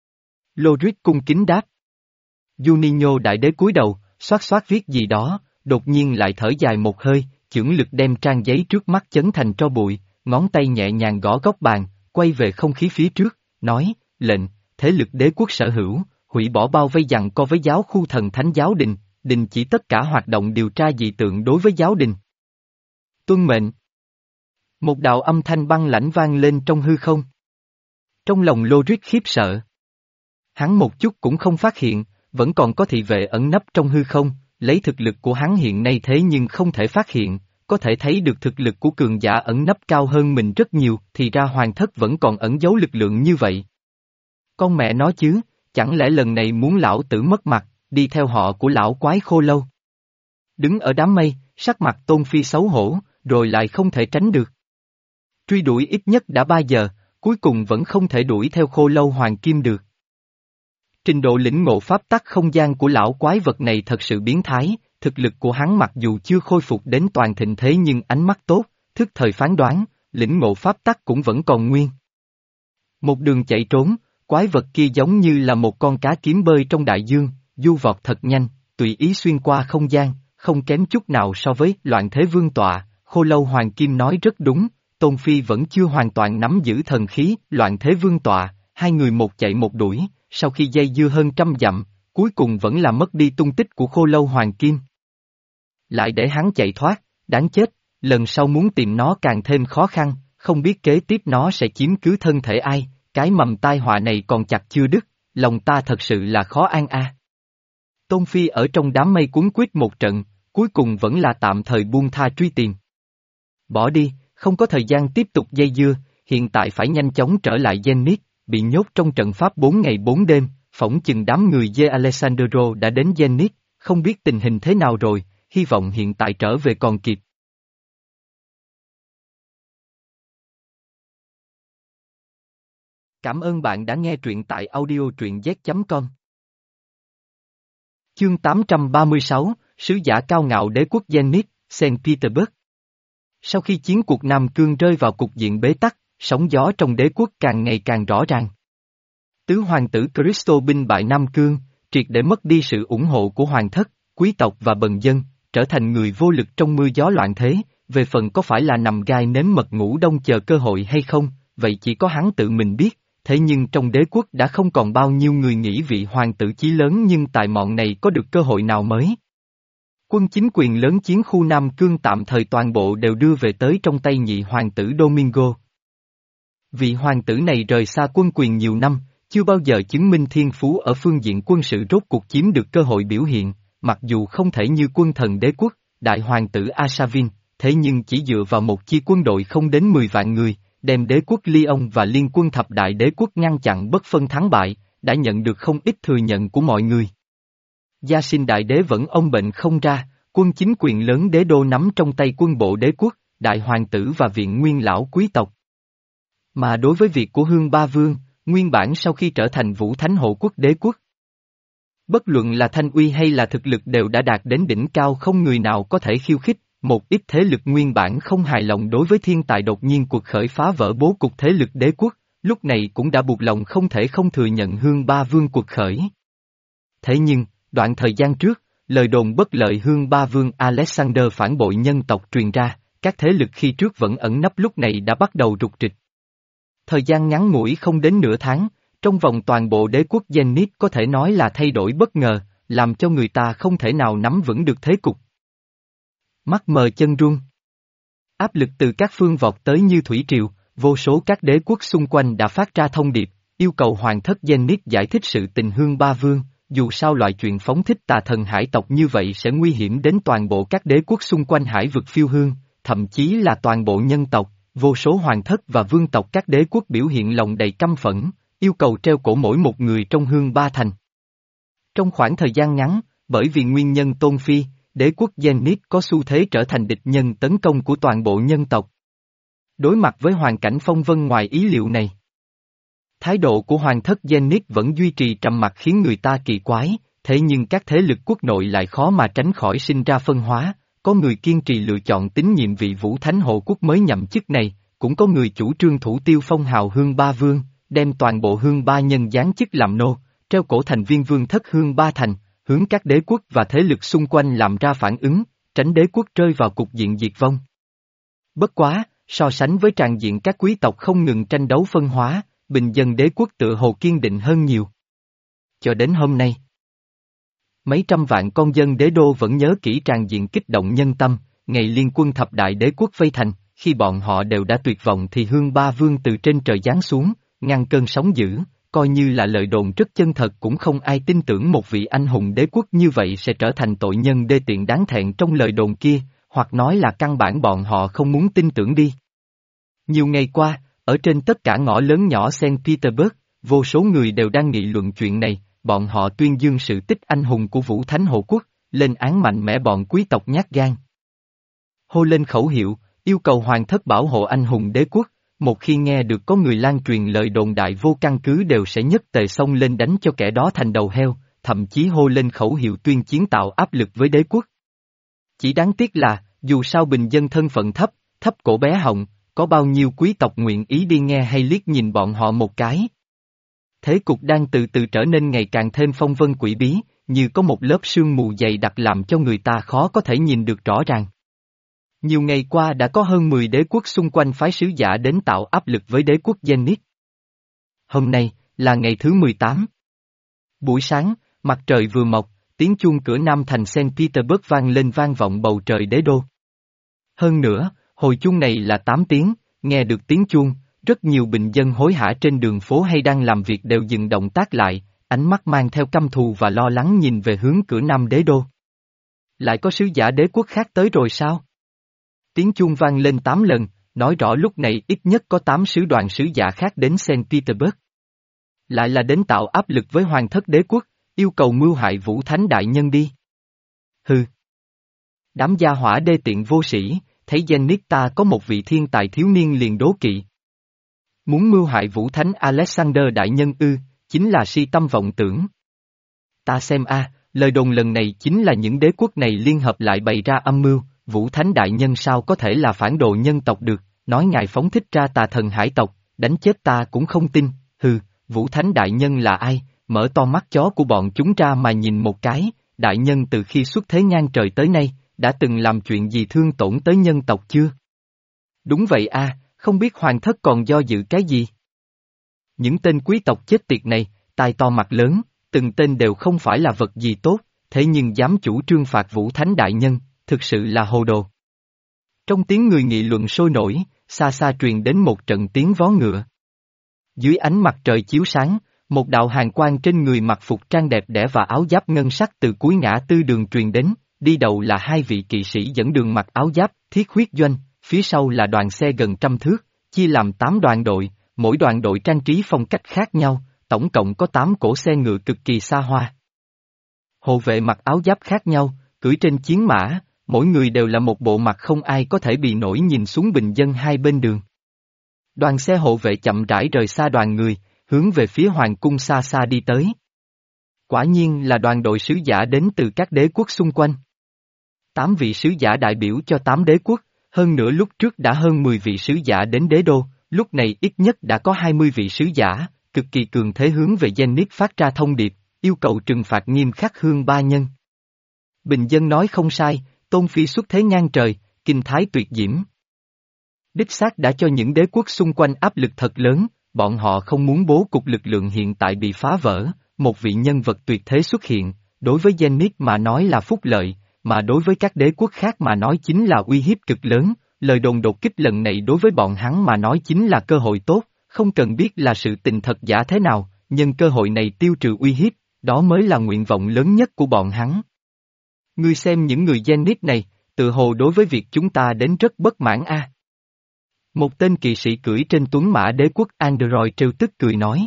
Speaker 1: Lorik cung kính đáp. Juninho đại đế cúi đầu, xoát xoát viết gì đó, đột nhiên lại thở dài một hơi, chưởng lực đem trang giấy trước mắt chấn thành tro bụi, ngón tay nhẹ nhàng gõ góc bàn, quay về không khí phía trước, nói, lệnh, thế lực đế quốc sở hữu, hủy bỏ bao vây giằng co với giáo khu thần thánh giáo đình, đình chỉ tất cả hoạt động điều tra dị tượng đối với giáo đình. Tuân mệnh. Một đạo âm thanh băng lãnh vang lên trong hư không. Trong lòng Lorik khiếp sợ. Hắn một chút cũng không phát hiện, vẫn còn có thị vệ ẩn nấp trong hư không, lấy thực lực của hắn hiện nay thế nhưng không thể phát hiện, có thể thấy được thực lực của cường giả ẩn nấp cao hơn mình rất nhiều, thì ra hoàng thất vẫn còn ẩn giấu lực lượng như vậy. Con mẹ nó chứ, chẳng lẽ lần này muốn lão tử mất mặt, đi theo họ của lão quái Khô Lâu. Đứng ở đám mây, sắc mặt Tôn Phi xấu hổ, rồi lại không thể tránh được. Truy đuổi ít nhất đã ba giờ, cuối cùng vẫn không thể đuổi theo Khô Lâu Hoàng Kim được. Trình độ lĩnh ngộ pháp tắc không gian của lão quái vật này thật sự biến thái, thực lực của hắn mặc dù chưa khôi phục đến toàn thịnh thế nhưng ánh mắt tốt, thức thời phán đoán, lĩnh ngộ pháp tắc cũng vẫn còn nguyên. Một đường chạy trốn, quái vật kia giống như là một con cá kiếm bơi trong đại dương, du vọt thật nhanh, tùy ý xuyên qua không gian, không kém chút nào so với loạn thế vương tọa. Khô Lâu Hoàng Kim nói rất đúng, Tôn Phi vẫn chưa hoàn toàn nắm giữ thần khí, loạn thế vương tọa, hai người một chạy một đuổi, sau khi dây dưa hơn trăm dặm, cuối cùng vẫn là mất đi tung tích của Khô Lâu Hoàng Kim. Lại để hắn chạy thoát, đáng chết, lần sau muốn tìm nó càng thêm khó khăn, không biết kế tiếp nó sẽ chiếm cứ thân thể ai, cái mầm tai họa này còn chặt chưa đứt, lòng ta thật sự là khó an a. À. Tôn Phi ở trong đám mây cuốn quýt một trận, cuối cùng vẫn là tạm thời buông tha truy tìm. Bỏ đi, không có thời gian tiếp tục dây dưa, hiện tại phải nhanh chóng trở lại Zenith, bị nhốt trong trận pháp bốn ngày bốn đêm, phỏng chừng đám người Ye Alessandro đã đến Zenith, không biết tình hình thế nào rồi, hy vọng hiện tại trở về còn kịp. Cảm ơn bạn đã nghe truyện tại audio truyện z chấm com. Chương tám trăm ba mươi sáu, Sứ giả cao ngạo đế quốc Zenith, Saint Petersburg. Sau khi chiến cuộc Nam Cương rơi vào cục diện bế tắc, sóng gió trong đế quốc càng ngày càng rõ ràng. Tứ hoàng tử Cristo binh bại Nam Cương, triệt để mất đi sự ủng hộ của hoàng thất, quý tộc và bần dân, trở thành người vô lực trong mưa gió loạn thế, về phần có phải là nằm gai nếm mật ngủ đông chờ cơ hội hay không, vậy chỉ có hắn tự mình biết, thế nhưng trong đế quốc đã không còn bao nhiêu người nghĩ vị hoàng tử chí lớn nhưng tài mọn này có được cơ hội nào mới. Quân chính quyền lớn chiến khu Nam Cương tạm thời toàn bộ đều đưa về tới trong tay nhị hoàng tử Domingo. Vị hoàng tử này rời xa quân quyền nhiều năm, chưa bao giờ chứng minh thiên phú ở phương diện quân sự rốt cuộc chiếm được cơ hội biểu hiện, mặc dù không thể như quân thần đế quốc, đại hoàng tử Asavin, thế nhưng chỉ dựa vào một chi quân đội không đến mười vạn người, đem đế quốc Lyon và liên quân thập đại đế quốc ngăn chặn bất phân thắng bại, đã nhận được không ít thừa nhận của mọi người. Gia sinh đại đế vẫn ông bệnh không ra, quân chính quyền lớn đế đô nắm trong tay quân bộ đế quốc, đại hoàng tử và viện nguyên lão quý tộc. Mà đối với việc của Hương Ba Vương, nguyên bản sau khi trở thành Vũ Thánh Hộ Quốc đế quốc, bất luận là thanh uy hay là thực lực đều đã đạt đến đỉnh cao không người nào có thể khiêu khích, một ít thế lực nguyên bản không hài lòng đối với thiên tài đột nhiên cuộc khởi phá vỡ bố cục thế lực đế quốc, lúc này cũng đã buộc lòng không thể không thừa nhận Hương Ba Vương cuộc khởi. Thế nhưng, đoạn thời gian trước, lời đồn bất lợi Hương Ba Vương Alexander phản bội nhân tộc truyền ra, các thế lực khi trước vẫn ẩn nấp lúc này đã bắt đầu rục rịch. Thời gian ngắn ngủi không đến nửa tháng, trong vòng toàn bộ đế quốc Zenith có thể nói là thay đổi bất ngờ, làm cho người ta không thể nào nắm vững được thế cục. Mắt mờ chân run. Áp lực từ các phương vọt tới như thủy triều, vô số các đế quốc xung quanh đã phát ra thông điệp, yêu cầu hoàng thất Zenith giải thích sự tình Hương Ba Vương, dù sao loại chuyện phóng thích tà thần hải tộc như vậy sẽ nguy hiểm đến toàn bộ các đế quốc xung quanh hải vực phiêu hương, thậm chí là toàn bộ nhân tộc, vô số hoàng thất và vương tộc các đế quốc biểu hiện lòng đầy căm phẫn, yêu cầu treo cổ mỗi một người trong Hương Ba Thành. Trong khoảng thời gian ngắn, bởi vì nguyên nhân tôn phi, đế quốc Zenith có xu thế trở thành địch nhân tấn công của toàn bộ nhân tộc. Đối mặt với hoàn cảnh phong vân ngoài ý liệu này, thái độ của hoàng thất Zenith vẫn duy trì trầm mặc khiến người ta kỳ quái, thế nhưng các thế lực quốc nội lại khó mà tránh khỏi sinh ra phân hóa, có người kiên trì lựa chọn tín nhiệm vị Vũ Thánh Hộ Quốc mới nhậm chức này, cũng có người chủ trương thủ tiêu phong hào Hương Ba Vương, đem toàn bộ Hương Ba nhân giáng chức làm nô, treo cổ thành viên vương thất Hương Ba Thành, hướng các đế quốc và thế lực xung quanh làm ra phản ứng, tránh đế quốc rơi vào cục diện diệt vong. Bất quá, so sánh với tràn diện các quý tộc không ngừng tranh đấu phân hóa, bình dân đế quốc tựa hồ kiên định hơn nhiều. Cho đến hôm nay, mấy trăm vạn con dân đế đô vẫn nhớ kỹ tràn diện kích động nhân tâm, ngày liên quân thập đại đế quốc vây thành, khi bọn họ đều đã tuyệt vọng thì Hương Ba Vương từ trên trời giáng xuống, ngăn cơn sóng dữ, coi như là lời đồn rất chân thật cũng không ai tin tưởng một vị anh hùng đế quốc như vậy sẽ trở thành tội nhân đê tiện đáng thẹn trong lời đồn kia, hoặc nói là căn bản bọn họ không muốn tin tưởng đi. Nhiều ngày qua, ở trên tất cả ngõ lớn nhỏ Saint Petersburg, vô số người đều đang nghị luận chuyện này, bọn họ tuyên dương sự tích anh hùng của Vũ Thánh Hộ Quốc, lên án mạnh mẽ bọn quý tộc nhát gan. Hô lên khẩu hiệu, yêu cầu hoàng thất bảo hộ anh hùng đế quốc, một khi nghe được có người lan truyền lời đồn đại vô căn cứ đều sẽ nhất tề xông lên đánh cho kẻ đó thành đầu heo, thậm chí hô lên khẩu hiệu tuyên chiến tạo áp lực với đế quốc. Chỉ đáng tiếc là, dù sao bình dân thân phận thấp, thấp cổ bé họng, có bao nhiêu quý tộc nguyện ý đi nghe hay liếc nhìn bọn họ một cái. Thế cục đang từ từ trở nên ngày càng thêm phong vân quỷ bí, như có một lớp sương mù dày đặc làm cho người ta khó có thể nhìn được rõ ràng. Nhiều ngày qua đã có hơn mười đế quốc xung quanh phái sứ giả đến tạo áp lực với đế quốc Zenith. Hôm nay, là ngày thứ mười tám. Buổi sáng, mặt trời vừa mọc, tiếng chuông cửa Nam thành Saint Petersburg vang lên vang vọng bầu trời đế đô. Hơn nữa, hồi chuông này là tám tiếng, nghe được tiếng chuông, rất nhiều bình dân hối hả trên đường phố hay đang làm việc đều dừng động tác lại, ánh mắt mang theo căm thù và lo lắng nhìn về hướng cửa Nam đế đô. Lại có sứ giả đế quốc khác tới rồi sao? Tiếng chuông vang lên tám lần, nói rõ lúc này ít nhất có tám sứ đoàn sứ giả khác đến Saint Petersburg. Lại là đến tạo áp lực với hoàng thất đế quốc, yêu cầu mưu hại Vũ Thánh đại nhân đi. Hừ. Đám gia hỏa đê tiện vô sĩ, thấy Zenith ta có một vị thiên tài thiếu niên liền đố kỵ. Muốn mưu hại Vũ Thánh Alexander đại nhân ư, chính là si tâm vọng tưởng. Ta xem a, lời đồn lần này chính là những đế quốc này liên hợp lại bày ra âm mưu. Vũ Thánh đại nhân sao có thể là phản đồ nhân tộc được, nói ngài phóng thích ra tà thần hải tộc, đánh chết ta cũng không tin, hừ, Vũ Thánh đại nhân là ai, mở to mắt chó của bọn chúng ra mà nhìn một cái, đại nhân từ khi xuất thế ngang trời tới nay, đã từng làm chuyện gì thương tổn tới nhân tộc chưa? Đúng vậy a, không biết hoàng thất còn do dự cái gì? Những tên quý tộc chết tiệt này, tai to mặt lớn, từng tên đều không phải là vật gì tốt, thế nhưng dám chủ trương phạt Vũ Thánh đại nhân, thực sự là hồ đồ. Trong tiếng người nghị luận sôi nổi, xa xa truyền đến một trận tiếng vó ngựa. Dưới ánh mặt trời chiếu sáng, một đạo hàn quang trên người mặc phục trang đẹp đẽ và áo giáp ngân sắc từ cuối ngã tư đường truyền đến, đi đầu là hai vị kỵ sĩ dẫn đường mặc áo giáp, thiết huyết doanh, phía sau là đoàn xe gần trăm thước, chia làm tám đoàn đội, mỗi đoàn đội trang trí phong cách khác nhau, tổng cộng có tám cỗ xe ngựa cực kỳ xa hoa. Hộ vệ mặc áo giáp khác nhau, cưỡi trên chiến mã, mỗi người đều là một bộ mặt không ai có thể bị nổi nhìn xuống bình dân hai bên đường. Đoàn xe hộ vệ chậm rãi rời xa đoàn người, hướng về phía hoàng cung xa xa đi tới. Quả nhiên là đoàn đội sứ giả đến từ các đế quốc xung quanh. Tám vị sứ giả đại biểu cho tám đế quốc, hơn nữa lúc trước đã hơn mười vị sứ giả đến đế đô, lúc này ít nhất đã có hai mươi vị sứ giả, cực kỳ cường thế hướng về Zenith phát ra thông điệp, yêu cầu trừng phạt nghiêm khắc Hương Ba Nhân. Bình dân nói không sai, Tôn Phi xuất thế ngang trời, kinh thái tuyệt diễm. Đích xác đã cho những đế quốc xung quanh áp lực thật lớn, bọn họ không muốn bố cục lực lượng hiện tại bị phá vỡ, một vị nhân vật tuyệt thế xuất hiện, đối với Zenith mà nói là phúc lợi, mà đối với các đế quốc khác mà nói chính là uy hiếp cực lớn, lời đồn đột kích lần này đối với bọn hắn mà nói chính là cơ hội tốt, không cần biết là sự tình thật giả thế nào, nhưng cơ hội này tiêu trừ uy hiếp, đó mới là nguyện vọng lớn nhất của bọn hắn. Ngươi xem những người Zenith này, tự hồ đối với việc chúng ta đến rất bất mãn a. Một tên kỵ sĩ cưỡi trên tuấn mã đế quốc Android trêu tức cười nói.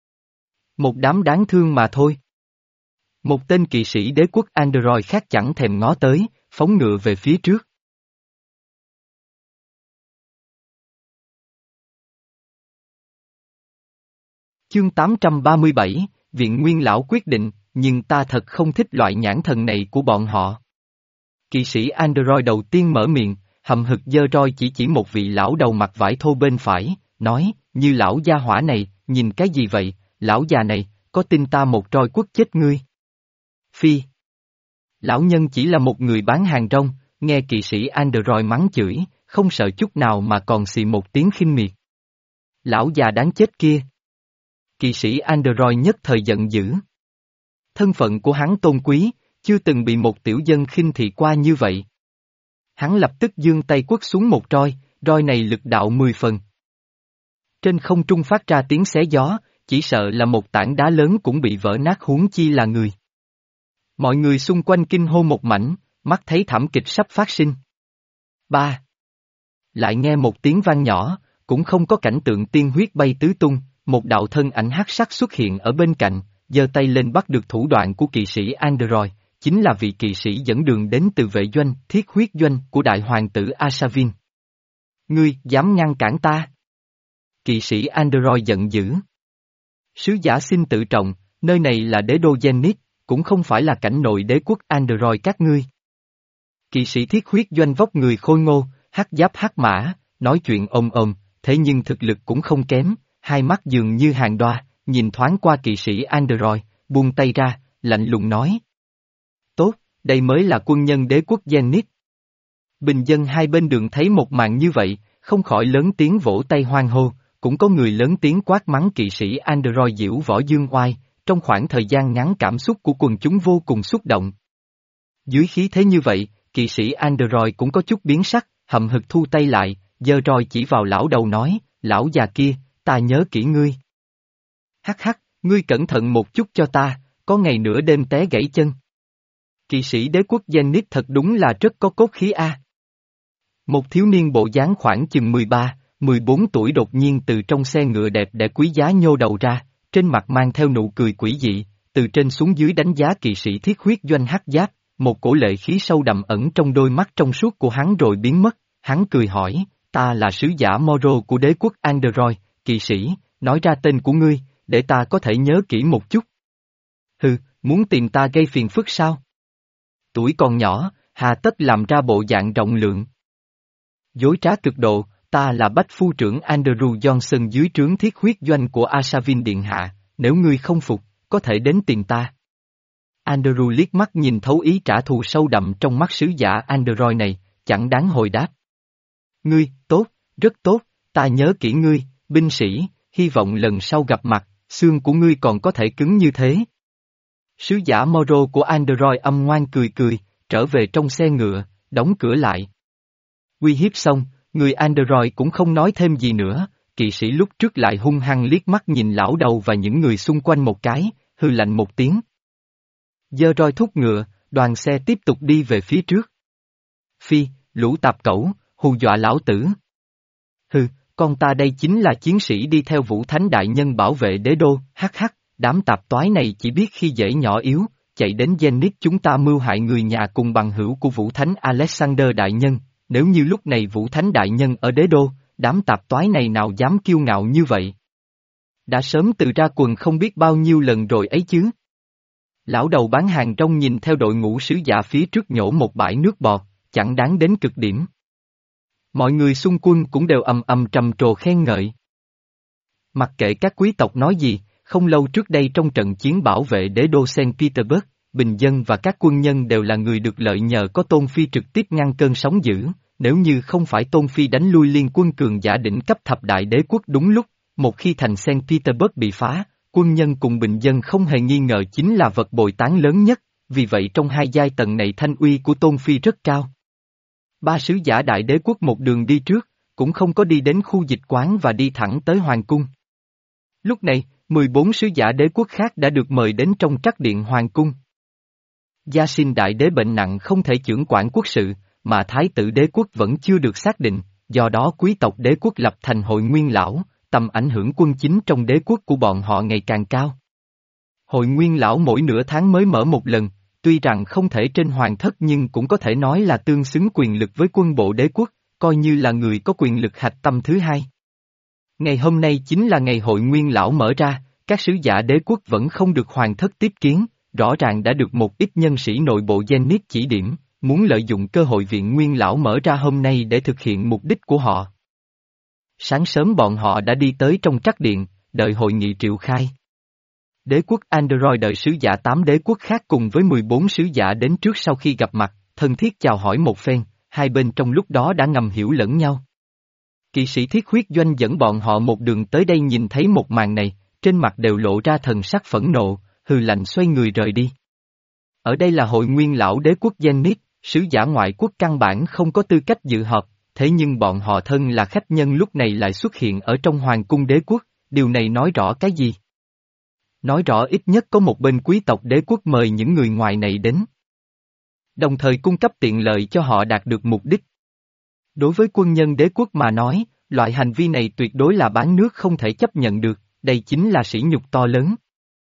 Speaker 1: Một đám đáng thương mà thôi. Một tên kỵ sĩ đế quốc Android khác chẳng thèm ngó tới, phóng ngựa về phía trước. Chương tám trăm ba mươi bảy, Viện Nguyên Lão quyết định, nhưng ta thật không thích loại nhãn thần này của bọn họ. Kỵ sĩ Android đầu tiên mở miệng, hậm hực giơ roi chỉ chỉ một vị lão đầu mặc vải thô bên phải, nói, như lão gia hỏa này, nhìn cái gì vậy, lão già này, có tin ta một roi quất chết ngươi? Phi. Lão nhân chỉ là một người bán hàng rong, nghe kỵ sĩ Android mắng chửi, không sợ chút nào mà còn xì một tiếng khinh miệt. Lão già đáng chết kia. Kỵ sĩ Android nhất thời giận dữ. Thân phận của hắn tôn quý, chưa từng bị một tiểu dân khinh thị qua như vậy. Hắn lập tức giương tay quất xuống một roi, roi này lực đạo mười phần. Trên không trung phát ra tiếng xé gió, chỉ sợ là một tảng đá lớn cũng bị vỡ nát huống chi là người. Mọi người xung quanh kinh hô một mảnh, mắt thấy thảm kịch sắp phát sinh. Ba. Lại nghe một tiếng vang nhỏ, cũng không có cảnh tượng tiên huyết bay tứ tung, một đạo thân ảnh hắc sắc xuất hiện ở bên cạnh, giơ tay lên bắt được thủ đoạn của kỵ sĩ Android, chính là vị kỵ sĩ dẫn đường đến từ vệ doanh, thiết huyết doanh của đại hoàng tử Asavin. Ngươi, dám ngăn cản ta? Kỵ sĩ Android giận dữ. Sứ giả xin tự trọng, nơi này là đế đô Zenith, cũng không phải là cảnh nội đế quốc Android các ngươi. Kỵ sĩ thiết huyết doanh vóc người khôi ngô, hắc giáp hắc mã, nói chuyện ôm ôm, thế nhưng thực lực cũng không kém, hai mắt dường như hàng đoa, nhìn thoáng qua kỵ sĩ Android, buông tay ra, lạnh lùng nói. Tốt, đây mới là quân nhân đế quốc Zenith. Bình dân hai bên đường thấy một màn như vậy, không khỏi lớn tiếng vỗ tay hoan hô, cũng có người lớn tiếng quát mắng kỵ sĩ Android diễu võ dương oai, trong khoảng thời gian ngắn cảm xúc của quần chúng vô cùng xúc động. Dưới khí thế như vậy, kỵ sĩ Android cũng có chút biến sắc, hậm hực thu tay lại, giơ roi chỉ vào lão đầu nói, lão già kia, ta nhớ kỹ ngươi. Hắc hắc, ngươi cẩn thận một chút cho ta, có ngày nữa đêm té gãy chân. Kỵ sĩ đế quốc Zenith thật đúng là rất có cốt khí a. Một thiếu niên bộ dáng khoảng chừng mười ba, mười bốn tuổi đột nhiên từ trong xe ngựa đẹp để quý giá nhô đầu ra, trên mặt mang theo nụ cười quỷ dị, từ trên xuống dưới đánh giá kỵ sĩ thiết huyết doanh hắc giáp, một cổ lệ khí sâu đậm ẩn trong đôi mắt trong suốt của hắn rồi biến mất, hắn cười hỏi, ta là sứ giả Moro của đế quốc Android, kỵ sĩ, nói ra tên của ngươi, để ta có thể nhớ kỹ một chút. Hừ, muốn tìm ta gây phiền phức sao? Tuổi còn nhỏ, hà tất làm ra bộ dạng rộng lượng. Dối trá cực độ, ta là bách phu trưởng Andrew Johnson dưới trướng thiết huyết doanh của Asavin Điện Hạ, nếu ngươi không phục, có thể đến tìm ta. Andrew liếc mắt nhìn thấu ý trả thù sâu đậm trong mắt sứ giả Android này, chẳng đáng hồi đáp. Ngươi, tốt, rất tốt, ta nhớ kỹ ngươi, binh sĩ, hy vọng lần sau gặp mặt, xương của ngươi còn có thể cứng như thế. Sứ giả Moro của Android âm ngoan cười cười, trở về trong xe ngựa, đóng cửa lại. Uy hiếp xong, người Android cũng không nói thêm gì nữa, kỵ sĩ lúc trước lại hung hăng liếc mắt nhìn lão đầu và những người xung quanh một cái, hư lạnh một tiếng. Giơ roi thúc ngựa, đoàn xe tiếp tục đi về phía trước. Phi, lũ tạp cẩu, hù dọa lão tử. Hừ, con ta đây chính là chiến sĩ đi theo Vũ Thánh Đại Nhân bảo vệ đế đô, hắc hắc, đám tạp toái này chỉ biết khi dễ nhỏ yếu, chạy đến Zenith chúng ta mưu hại người nhà cùng bằng hữu của Vũ Thánh Alexander Đại Nhân, nếu như lúc này Vũ Thánh Đại Nhân ở đế đô, đám tạp toái này nào dám kiêu ngạo như vậy. Đã sớm tự ra quần không biết bao nhiêu lần rồi ấy chứ. Lão đầu bán hàng rong nhìn theo đội ngũ sứ giả phía trước nhổ một bãi nước bọt, chẳng đáng đến cực điểm. Mọi người xung quân cũng đều ầm ầm trầm trồ khen ngợi. Mặc kệ các quý tộc nói gì, không lâu trước đây trong trận chiến bảo vệ đế đô Saint Petersburg, bình dân và các quân nhân đều là người được lợi nhờ có Tôn Phi trực tiếp ngăn cơn sóng dữ, nếu như không phải Tôn Phi đánh lui liên quân cường giả đỉnh cấp thập đại đế quốc đúng lúc, một khi thành Saint Petersburg bị phá, quân nhân cùng bình dân không hề nghi ngờ chính là vật bồi tán lớn nhất, vì vậy trong hai giai tầng này thanh uy của Tôn Phi rất cao. Ba sứ giả đại đế quốc một đường đi trước, cũng không có đi đến khu dịch quán và đi thẳng tới Hoàng cung. Lúc này, mười bốn sứ giả đế quốc khác đã được mời đến trong trắc điện Hoàng cung. Gia Sinh đại đế bệnh nặng không thể chưởng quản quốc sự, mà thái tử đế quốc vẫn chưa được xác định, do đó quý tộc đế quốc lập thành hội nguyên lão, tầm ảnh hưởng quân chính trong đế quốc của bọn họ ngày càng cao. Hội nguyên lão mỗi nửa tháng mới mở một lần, tuy rằng không thể trên hoàng thất nhưng cũng có thể nói là tương xứng quyền lực với quân bộ đế quốc, coi như là người có quyền lực hạch tâm thứ hai. Ngày hôm nay chính là ngày hội nguyên lão mở ra, các sứ giả đế quốc vẫn không được hoàng thất tiếp kiến, rõ ràng đã được một ít nhân sĩ nội bộ Zenith chỉ điểm, muốn lợi dụng cơ hội viện nguyên lão mở ra hôm nay để thực hiện mục đích của họ. Sáng sớm bọn họ đã đi tới trong trắc điện, đợi hội nghị triệu khai. Đế quốc Android đợi sứ giả tám đế quốc khác cùng với mười bốn sứ giả đến trước sau khi gặp mặt, thân thiết chào hỏi một phen, hai bên trong lúc đó đã ngầm hiểu lẫn nhau. Kỵ sĩ Thiết Huyết Doanh dẫn bọn họ một đường tới đây nhìn thấy một màn này, trên mặt đều lộ ra thần sắc phẫn nộ, hừ lạnh xoay người rời đi. Ở đây là hội nguyên lão đế quốc Zenith, sứ giả ngoại quốc căn bản không có tư cách dự họp, thế nhưng bọn họ thân là khách nhân lúc này lại xuất hiện ở trong hoàng cung đế quốc, điều này nói rõ cái gì? Nói rõ ít nhất có một bên quý tộc đế quốc mời những người ngoài này đến. Đồng thời cung cấp tiện lợi cho họ đạt được mục đích. Đối với quân nhân đế quốc mà nói, loại hành vi này tuyệt đối là bán nước không thể chấp nhận được, đây chính là sỉ nhục to lớn.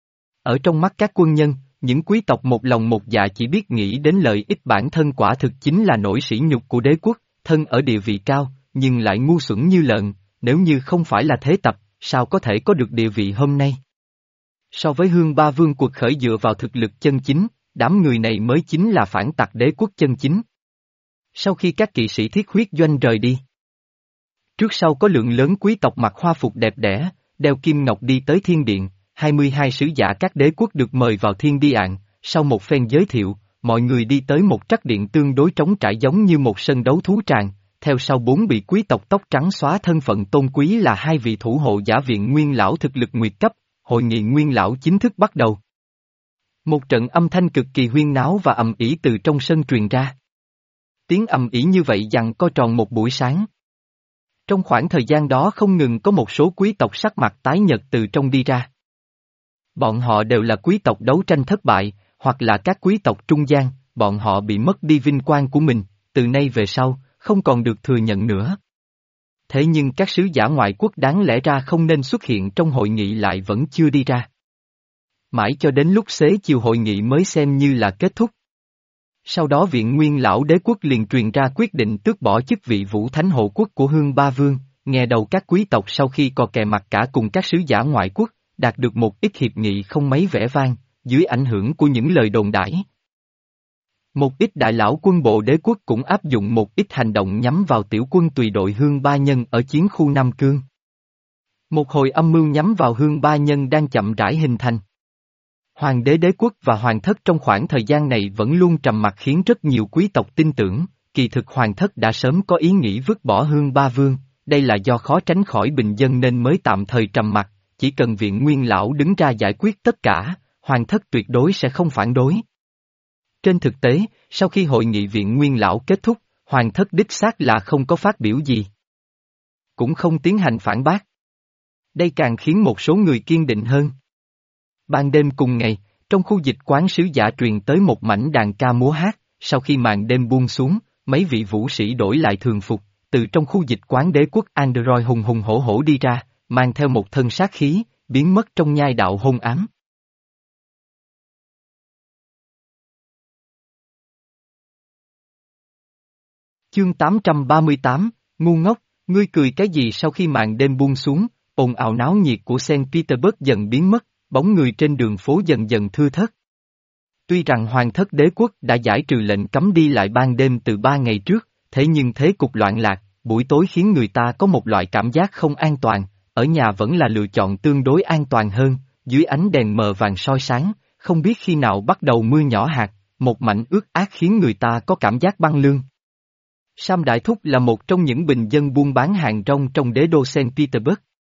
Speaker 1: Ở trong mắt các quân nhân, những quý tộc một lòng một dạ chỉ biết nghĩ đến lợi ích bản thân quả thực chính là nỗi sỉ nhục của đế quốc, thân ở địa vị cao, nhưng lại ngu xuẩn như lợn, nếu như không phải là thế tập, sao có thể có được địa vị hôm nay. So với Hương Ba Vương cuộc khởi dựa vào thực lực chân chính, đám người này mới chính là phản tặc đế quốc chân chính. Sau khi các kỵ sĩ Thiết Huyết Doanh rời đi, trước sau có lượng lớn quý tộc mặc hoa phục đẹp đẽ, đeo kim ngọc đi tới thiên điện, hai mươi hai sứ giả các đế quốc được mời vào thiên đi ạn, sau một phen giới thiệu, mọi người đi tới một trắc điện tương đối trống trải giống như một sân đấu thú tràng, theo sau bốn vị quý tộc tóc trắng xóa thân phận tôn quý là hai vị thủ hộ giả viện nguyên lão thực lực nguyệt cấp, hội nghị nguyên lão chính thức bắt đầu. Một trận âm thanh cực kỳ huyên náo và ầm ĩ từ trong sân truyền ra. Tiếng ầm ĩ như vậy giằng co tròn một buổi sáng. Trong khoảng thời gian đó không ngừng có một số quý tộc sắc mặt tái nhợt từ trong đi ra. Bọn họ đều là quý tộc đấu tranh thất bại, hoặc là các quý tộc trung gian, bọn họ bị mất đi vinh quang của mình, từ nay về sau, không còn được thừa nhận nữa. Thế nhưng các sứ giả ngoại quốc đáng lẽ ra không nên xuất hiện trong hội nghị lại vẫn chưa đi ra. Mãi cho đến lúc xế chiều hội nghị mới xem như là kết thúc. Sau đó viện nguyên lão đế quốc liền truyền ra quyết định tước bỏ chức vị vũ thánh hộ quốc của Hương Ba Vương, nghe đầu các quý tộc sau khi cò kè mặt cả cùng các sứ giả ngoại quốc, đạt được một ít hiệp nghị không mấy vẻ vang, dưới ảnh hưởng của những lời đồn đãi. Một ít đại lão quân bộ đế quốc cũng áp dụng một ít hành động nhắm vào tiểu quân tùy đội Hương Ba Nhân ở chiến khu Nam Cương. Một hồi âm mưu nhắm vào Hương Ba Nhân đang chậm rãi hình thành. Hoàng đế đế quốc và hoàng thất trong khoảng thời gian này vẫn luôn trầm mặc khiến rất nhiều quý tộc tin tưởng, kỳ thực hoàng thất đã sớm có ý nghĩ vứt bỏ Hương Ba Vương, đây là do khó tránh khỏi bình dân nên mới tạm thời trầm mặc, chỉ cần viện nguyên lão đứng ra giải quyết tất cả, hoàng thất tuyệt đối sẽ không phản đối. Trên thực tế, sau khi hội nghị viện nguyên lão kết thúc, hoàng thất đích xác là không có phát biểu gì. Cũng không tiến hành phản bác. Đây càng khiến một số người kiên định hơn. Ban đêm cùng ngày, trong khu dịch quán sứ giả truyền tới một mảnh đàn ca múa hát, sau khi màn đêm buông xuống, mấy vị vũ sĩ đổi lại thường phục, từ trong khu dịch quán đế quốc Android hùng hùng hổ hổ đi ra, mang theo một thân sát khí, biến mất trong nhai đạo hôn ám. Chương tám trăm ba mươi tám, ngu ngốc, ngươi cười cái gì sau khi màn đêm buông xuống, ồn ào náo nhiệt của Saint Petersburg dần biến mất, bóng người trên đường phố dần dần thưa thớt. Tuy rằng hoàng thất đế quốc đã giải trừ lệnh cấm đi lại ban đêm từ ba ngày trước, thế nhưng thế cục loạn lạc, buổi tối khiến người ta có một loại cảm giác không an toàn, ở nhà vẫn là lựa chọn tương đối an toàn hơn, dưới ánh đèn mờ vàng soi sáng, không biết khi nào bắt đầu mưa nhỏ hạt, một mảnh ướt át khiến người ta có cảm giác băng lương. Sam Đại Thúc là một trong những bình dân buôn bán hàng rong trong đế đô Saint Petersburg.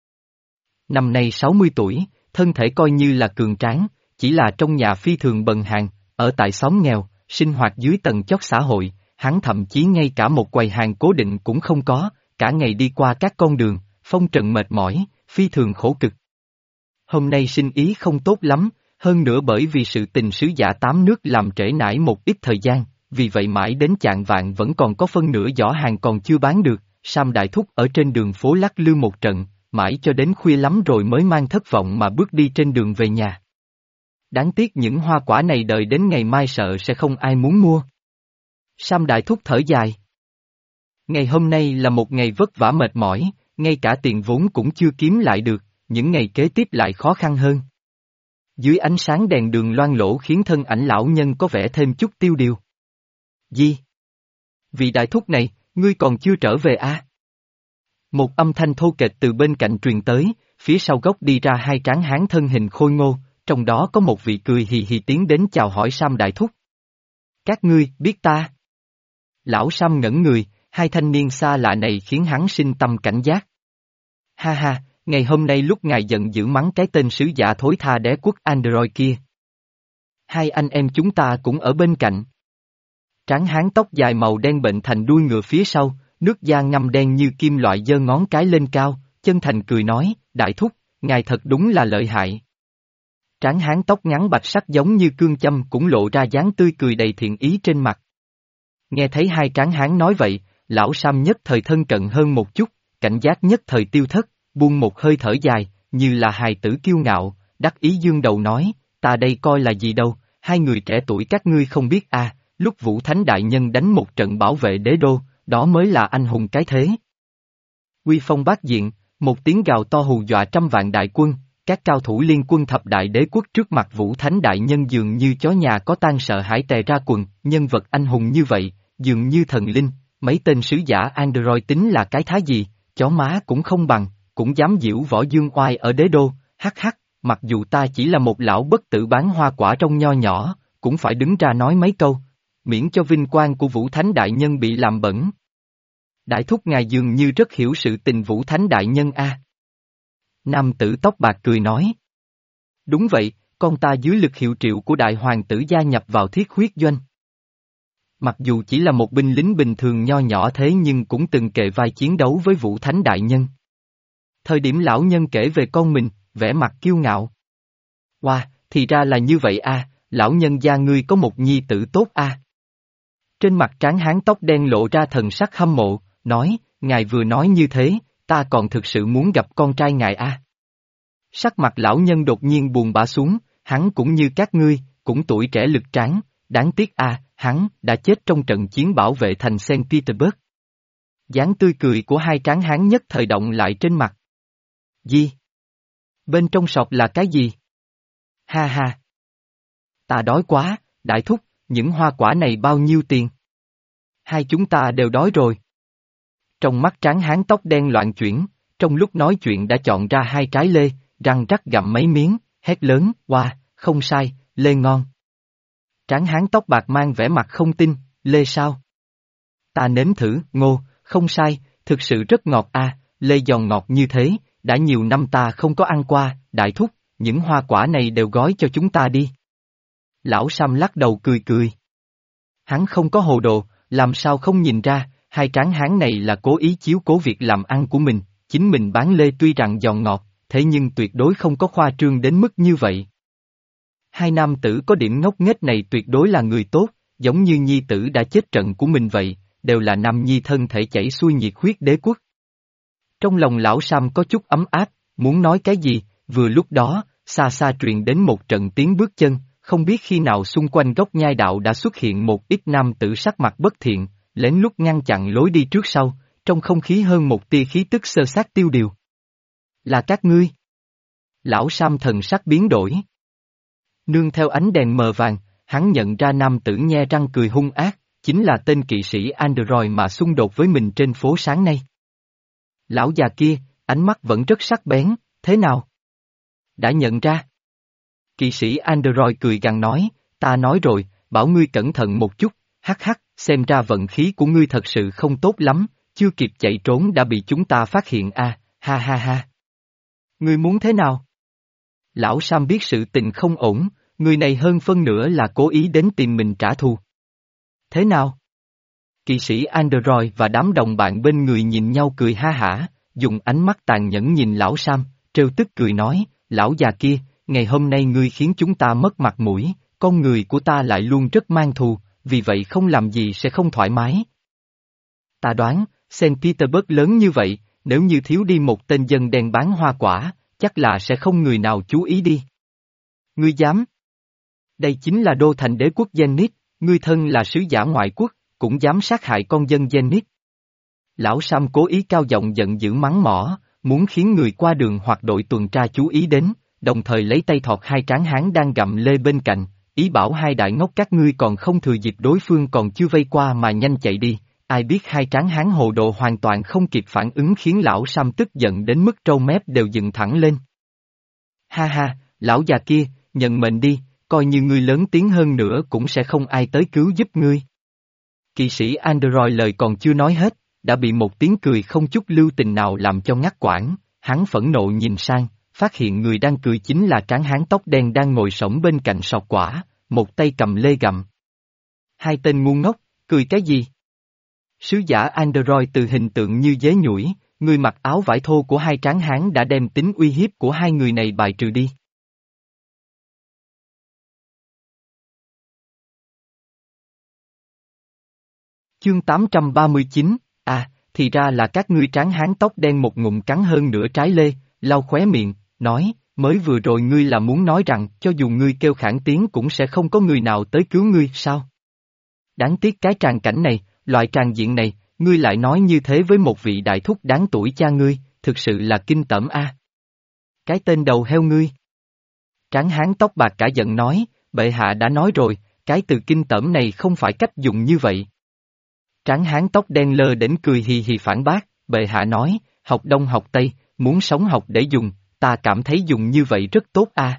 Speaker 1: Năm nay sáu mươi tuổi, thân thể coi như là cường tráng, chỉ là trong nhà phi thường bần hàn, ở tại xóm nghèo, sinh hoạt dưới tầng chót xã hội, hắn thậm chí ngay cả một quầy hàng cố định cũng không có, cả ngày đi qua các con đường, phong trần mệt mỏi, phi thường khổ cực. Hôm nay sinh ý không tốt lắm, hơn nữa bởi vì sự tình sứ giả tám nước làm trễ nải một ít thời gian, vì vậy mãi đến chạng vạng vẫn còn có phân nửa giỏ hàng còn chưa bán được, Sam Đại Thúc ở trên đường phố lắc lư một trận, mãi cho đến khuya lắm rồi mới mang thất vọng mà bước đi trên đường về nhà. Đáng tiếc những hoa quả này đợi đến ngày mai sợ sẽ không ai muốn mua. Sam Đại Thúc thở dài. Ngày hôm nay là một ngày vất vả mệt mỏi, ngay cả tiền vốn cũng chưa kiếm lại được, những ngày kế tiếp lại khó khăn hơn. Dưới ánh sáng đèn đường loang lổ khiến thân ảnh lão nhân có vẻ thêm chút tiêu điều. Gì? Vị đại thúc này, ngươi còn chưa trở về à? Một âm thanh thô kệch từ bên cạnh truyền tới, phía sau gốc đi ra hai tráng hán thân hình khôi ngô, trong đó có một vị cười hì hì tiến đến chào hỏi Sam Đại Thúc. Các ngươi, biết ta? Lão Sam ngẩn người, hai thanh niên xa lạ này khiến hắn sinh tâm cảnh giác. Ha ha, ngày hôm nay lúc ngài giận dữ mắng cái tên sứ giả thối tha đế quốc Android kia. Hai anh em chúng ta cũng ở bên cạnh. Tráng hán tóc dài màu đen bệnh thành đuôi ngựa phía sau, nước da ngăm đen như kim loại giơ ngón cái lên cao, chân thành cười nói, Đại Thúc, ngài thật đúng là lợi hại. Tráng hán tóc ngắn bạch sắc giống như cương châm cũng lộ ra dáng tươi cười đầy thiện ý trên mặt. Nghe thấy hai tráng hán nói vậy, lão Sam nhất thời thân cận hơn một chút, cảnh giác nhất thời tiêu thất, buông một hơi thở dài, như là hài tử kiêu ngạo, đắc ý dương đầu nói, ta đây coi là gì đâu, hai người trẻ tuổi các ngươi không biết à, lúc Vũ Thánh Đại Nhân đánh một trận bảo vệ đế đô, đó mới là anh hùng cái thế. Uy phong bát diện, một tiếng gào to hù dọa trăm vạn đại quân, các cao thủ liên quân thập đại đế quốc trước mặt Vũ Thánh Đại Nhân dường như chó nhà có tang sợ hãi tè ra quần, nhân vật anh hùng như vậy, dường như thần linh, mấy tên sứ giả Android tính là cái thá gì, chó má cũng không bằng, cũng dám diễu võ dương oai ở đế đô, hắc hắc, mặc dù ta chỉ là một lão bất tử bán hoa quả trong nho nhỏ, cũng phải đứng ra nói mấy câu, miễn cho vinh quang của Vũ Thánh Đại Nhân bị làm bẩn. Đại thúc ngài dường như rất hiểu sự tình Vũ Thánh Đại Nhân a. Nam tử tóc bạc cười nói. Đúng vậy, con ta dưới lực hiệu triệu của đại hoàng tử gia nhập vào thiết huyết doanh. Mặc dù chỉ là một binh lính bình thường nho nhỏ thế nhưng cũng từng kề vai chiến đấu với Vũ Thánh Đại Nhân. Thời điểm lão nhân kể về con mình, vẻ mặt kiêu ngạo. Wow, thì ra là như vậy a, lão nhân gia ngươi có một nhi tử tốt a. Trên mặt tráng hán tóc đen lộ ra thần sắc hâm mộ, nói, ngài vừa nói như thế, ta còn thực sự muốn gặp con trai ngài a. Sắc mặt lão nhân đột nhiên buồn bã xuống, hắn cũng như các ngươi, cũng tuổi trẻ lực tráng, đáng tiếc a, hắn đã chết trong trận chiến bảo vệ thành Saint Petersburg. Dáng tươi cười của hai tráng hán nhất thời động lại trên mặt. Gì? Bên trong sọt là cái gì? Ha ha! Ta đói quá, đại thúc, những hoa quả này bao nhiêu tiền? Hai chúng ta đều đói rồi. Trong mắt tráng hán tóc đen loạn chuyển, trong lúc nói chuyện đã chọn ra hai trái lê, răng rắc gặm mấy miếng, hét lớn, wow, không sai, lê ngon. Tráng hán tóc bạc mang vẻ mặt không tin, lê sao? Ta nếm thử, ngô, không sai, thực sự rất ngọt a, lê giòn ngọt như thế, đã nhiều năm ta không có ăn qua, đại thúc, những hoa quả này đều gói cho chúng ta đi. Lão Sam lắc đầu cười cười. Hắn không có hồ đồ, làm sao không nhìn ra, hai tráng hán này là cố ý chiếu cố việc làm ăn của mình, chính mình bán lê tuy rằng giòn ngọt, thế nhưng tuyệt đối không có khoa trương đến mức như vậy. Hai nam tử có điểm ngốc nghếch này tuyệt đối là người tốt, giống như nhi tử đã chết trận của mình vậy, đều là nam nhi thân thể chảy xuôi nhiệt huyết đế quốc. Trong lòng lão Sam có chút ấm áp, muốn nói cái gì, vừa lúc đó, xa xa truyền đến một trận tiếng bước chân, không biết khi nào xung quanh gốc nhai đạo đã xuất hiện một ít nam tử sắc mặt bất thiện, lén lút ngăn chặn lối đi trước sau, trong không khí hơn một tia khí tức sơ sát tiêu điều. Là các ngươi. Lão Sam thần sắc biến đổi. Nương theo ánh đèn mờ vàng, hắn nhận ra nam tử nhe răng cười hung ác, chính là tên kỵ sĩ Android mà xung đột với mình trên phố sáng nay. Lão già kia, ánh mắt vẫn rất sắc bén, thế nào? Đã nhận ra. Kỵ sĩ Android cười gằn nói, ta nói rồi, bảo ngươi cẩn thận một chút, hắc hắc, xem ra vận khí của ngươi thật sự không tốt lắm, chưa kịp chạy trốn đã bị chúng ta phát hiện a, ha ha ha. Ngươi muốn thế nào? Lão Sam biết sự tình không ổn, người này hơn phân nửa là cố ý đến tìm mình trả thù. Thế nào? Kỵ sĩ Android và đám đồng bạn bên người nhìn nhau cười ha hả, dùng ánh mắt tàn nhẫn nhìn lão Sam, trêu tức cười nói, lão già kia, ngày hôm nay ngươi khiến chúng ta mất mặt mũi, con người của ta lại luôn rất mang thù, vì vậy không làm gì sẽ không thoải mái. Ta đoán, Saint Petersburg lớn như vậy, nếu như thiếu đi một tên dân đen bán hoa quả, chắc là sẽ không người nào chú ý đi. Ngươi dám? Đây chính là đô thành đế quốc Zenith, ngươi thân là sứ giả ngoại quốc, cũng dám sát hại con dân Zenith. Lão Sam cố ý cao giọng giận dữ mắng mỏ, muốn khiến người qua đường hoặc đội tuần tra chú ý đến, đồng thời lấy tay thọt hai tráng hán đang gặm lê bên cạnh, ý bảo hai đại ngốc các ngươi còn không thừa dịp đối phương còn chưa vây qua mà nhanh chạy đi. Ai biết hai tráng hán hồ đồ hoàn toàn không kịp phản ứng khiến lão Sam tức giận đến mức trâu mép đều dựng thẳng lên. Ha ha, lão già kia, nhận mệnh đi, coi như ngươi lớn tiếng hơn nữa cũng sẽ không ai tới cứu giúp ngươi. Kỵ sĩ Android lời còn chưa nói hết, đã bị một tiếng cười không chút lưu tình nào làm cho ngắt quãng, hắn phẫn nộ nhìn sang, phát hiện người đang cười chính là tráng hán tóc đen đang ngồi sổng bên cạnh sọt quả, một tay cầm lê gặm. Hai tên ngu ngốc, cười cái gì? Sứ giả Android từ hình tượng như dế nhủi, người mặc áo vải thô của hai tráng hán đã đem tính uy hiếp của hai người này bài trừ đi. Chương tám trăm ba mươi chín, à, thì ra là các ngươi tráng hán tóc đen một ngụm cắn hơn nửa trái lê, lau khóe miệng, nói, mới vừa rồi ngươi là muốn nói rằng cho dù ngươi kêu khản tiếng cũng sẽ không có người nào tới cứu ngươi sao? Đáng tiếc cái tràng cảnh này, loại tràng diện này, ngươi lại nói như thế với một vị đại thúc đáng tuổi cha ngươi, thực sự là kinh tởm a. Cái tên đầu heo ngươi. Tráng hán tóc bạc cả giận nói, bệ hạ đã nói rồi, cái từ kinh tởm này không phải cách dùng như vậy. Tráng hán tóc đen lơ đến cười hì hì phản bác, bệ hạ nói, học đông học tây, muốn sống học để dùng, ta cảm thấy dùng như vậy rất tốt a.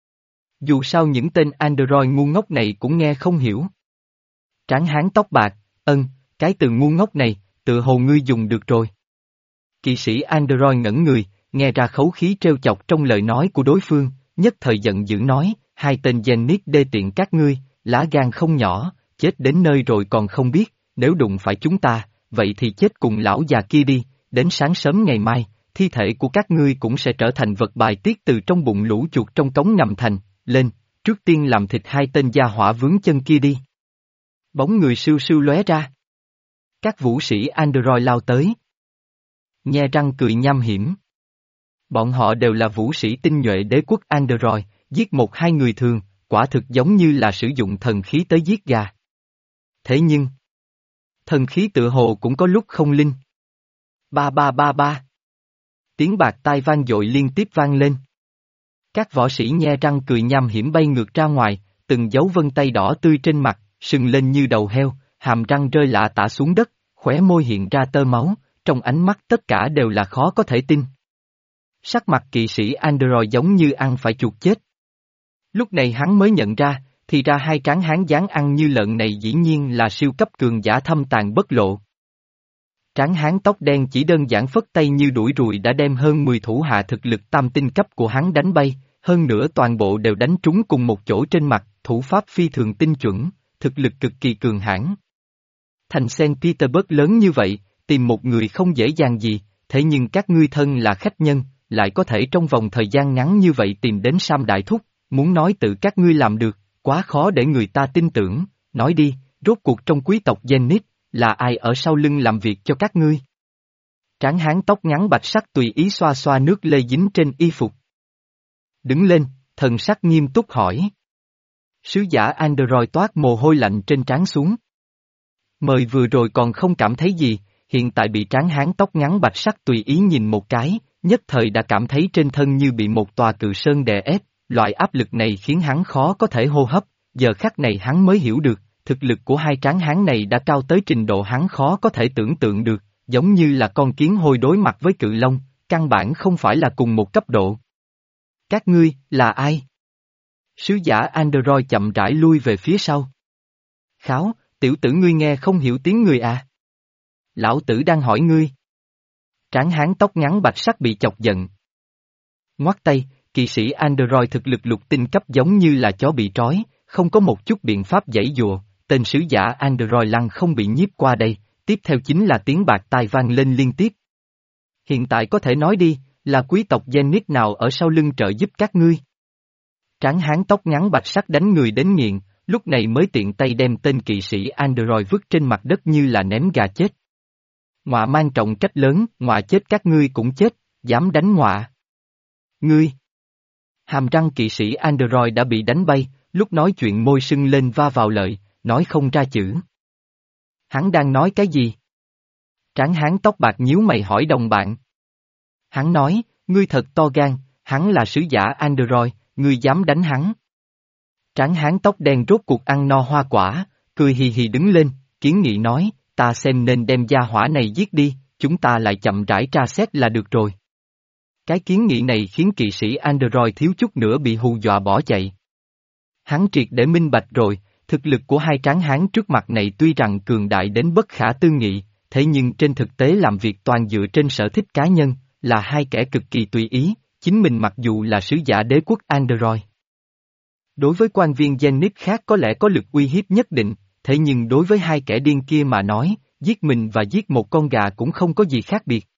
Speaker 1: Dù sao những tên Android ngu ngốc này cũng nghe không hiểu. Tráng hán tóc bạc, ân, cái từ ngu ngốc này, tự hồ ngươi dùng được rồi. Kỵ sĩ Android ngẩn người, nghe ra khẩu khí trêu chọc trong lời nói của đối phương, nhất thời giận dữ nói, hai tên Zenith đê tiện các ngươi, lá gan không nhỏ, chết đến nơi rồi còn không biết, nếu đụng phải chúng ta, vậy thì chết cùng lão già kia đi, đến sáng sớm ngày mai, thi thể của các ngươi cũng sẽ trở thành vật bài tiết từ trong bụng lũ chuột trong cống ngầm thành, lên, trước tiên làm thịt hai tên gia hỏa vướng chân kia đi. Bóng người sưu sưu lóe ra. Các vũ sĩ Android lao tới. Nhe răng cười nham hiểm. Bọn họ đều là vũ sĩ tinh nhuệ đế quốc Android, giết một hai người thường, quả thực giống như là sử dụng thần khí tới giết gà. Thế nhưng, thần khí tự hồ cũng có lúc không linh. Ba ba ba ba. Tiếng bạc tai vang dội liên tiếp vang lên. Các võ sĩ nhe răng cười nham hiểm bay ngược ra ngoài, từng dấu vân tay đỏ tươi trên mặt, sừng lên như đầu heo, hàm răng rơi lạ tả xuống đất, khóe môi hiện ra tơ máu, trong ánh mắt tất cả đều là khó có thể tin. Sắc mặt kỵ sĩ Android giống như ăn phải chuột chết. Lúc này hắn mới nhận ra, thì ra hai tráng hán dáng ăn như lợn này dĩ nhiên là siêu cấp cường giả thâm tàn bất lộ. Tráng hán tóc đen chỉ đơn giản phất tay như đuổi ruồi đã đem hơn mười thủ hạ thực lực tam tinh cấp của hắn đánh bay, hơn nữa toàn bộ đều đánh trúng cùng một chỗ trên mặt, thủ pháp phi thường tinh chuẩn, thực lực cực kỳ cường hãn. Thành Saint Petersburg lớn như vậy, tìm một người không dễ dàng gì, thế nhưng các ngươi thân là khách nhân, lại có thể trong vòng thời gian ngắn như vậy tìm đến Sam Đại Thúc, muốn nói tự các ngươi làm được, quá khó để người ta tin tưởng, nói đi, rốt cuộc trong quý tộc Zenith, là ai ở sau lưng làm việc cho các ngươi? Tráng hán tóc ngắn bạch sắc tùy ý xoa xoa nước lê dính trên y phục. Đứng lên, thần sắc nghiêm túc hỏi. Sứ giả Android toát mồ hôi lạnh trên trán xuống. Mời vừa rồi còn không cảm thấy gì, hiện tại bị tráng hán tóc ngắn bạch sắc tùy ý nhìn một cái, nhất thời đã cảm thấy trên thân như bị một tòa cự sơn đè ép, loại áp lực này khiến hắn khó có thể hô hấp, giờ khắc này hắn mới hiểu được, thực lực của hai tráng hán này đã cao tới trình độ hắn khó có thể tưởng tượng được, giống như là con kiến hôi đối mặt với cự long, căn bản không phải là cùng một cấp độ. Các ngươi, là ai? Sứ giả Android chậm rãi lui về phía sau. Kháo, tiểu tử ngươi nghe không hiểu tiếng người à? Lão tử đang hỏi ngươi. Tráng hán tóc ngắn bạch sắc bị chọc giận. Ngoắt tay, kỵ sĩ Android thực lực lục tinh cấp giống như là chó bị trói, không có một chút biện pháp giãy dùa, tên sứ giả Android lăng không bị nhiếp qua đây, tiếp theo chính là tiếng bạc tai vang lên liên tiếp. Hiện tại có thể nói đi, là quý tộc Zenith nào ở sau lưng trợ giúp các ngươi? Tráng hán tóc ngắn bạch sắc đánh người đến nghiện, lúc này mới tiện tay đem tên kỵ sĩ Android vứt trên mặt đất như là ném gà chết. Ngọa mang trọng trách lớn, ngọa chết các ngươi cũng chết, dám đánh ngọa. Ngươi! Hàm răng kỵ sĩ Android đã bị đánh bay, lúc nói chuyện môi sưng lên va vào lợi, nói không ra chữ. Hắn đang nói cái gì? Tráng hán tóc bạc nhíu mày hỏi đồng bạn. Hắn nói, ngươi thật to gan, hắn là sứ giả Android, ngươi dám đánh hắn. Tráng hán tóc đen rốt cuộc ăn no hoa quả, cười hì hì đứng lên, kiến nghị nói, ta xem nên đem gia hỏa này giết đi, chúng ta lại chậm rãi tra xét là được rồi. Cái kiến nghị này khiến kỵ sĩ Android thiếu chút nữa bị hù dọa bỏ chạy. Hắn triệt để minh bạch rồi, thực lực của hai tráng hán trước mặt này tuy rằng cường đại đến bất khả tư nghị, thế nhưng trên thực tế làm việc toàn dựa trên sở thích cá nhân, là hai kẻ cực kỳ tùy ý, chính mình mặc dù là sứ giả đế quốc Android. Đối với quan viên Zenith khác có lẽ có lực uy hiếp nhất định, thế nhưng đối với hai kẻ điên kia mà nói, giết mình và giết một con gà cũng không có gì khác biệt.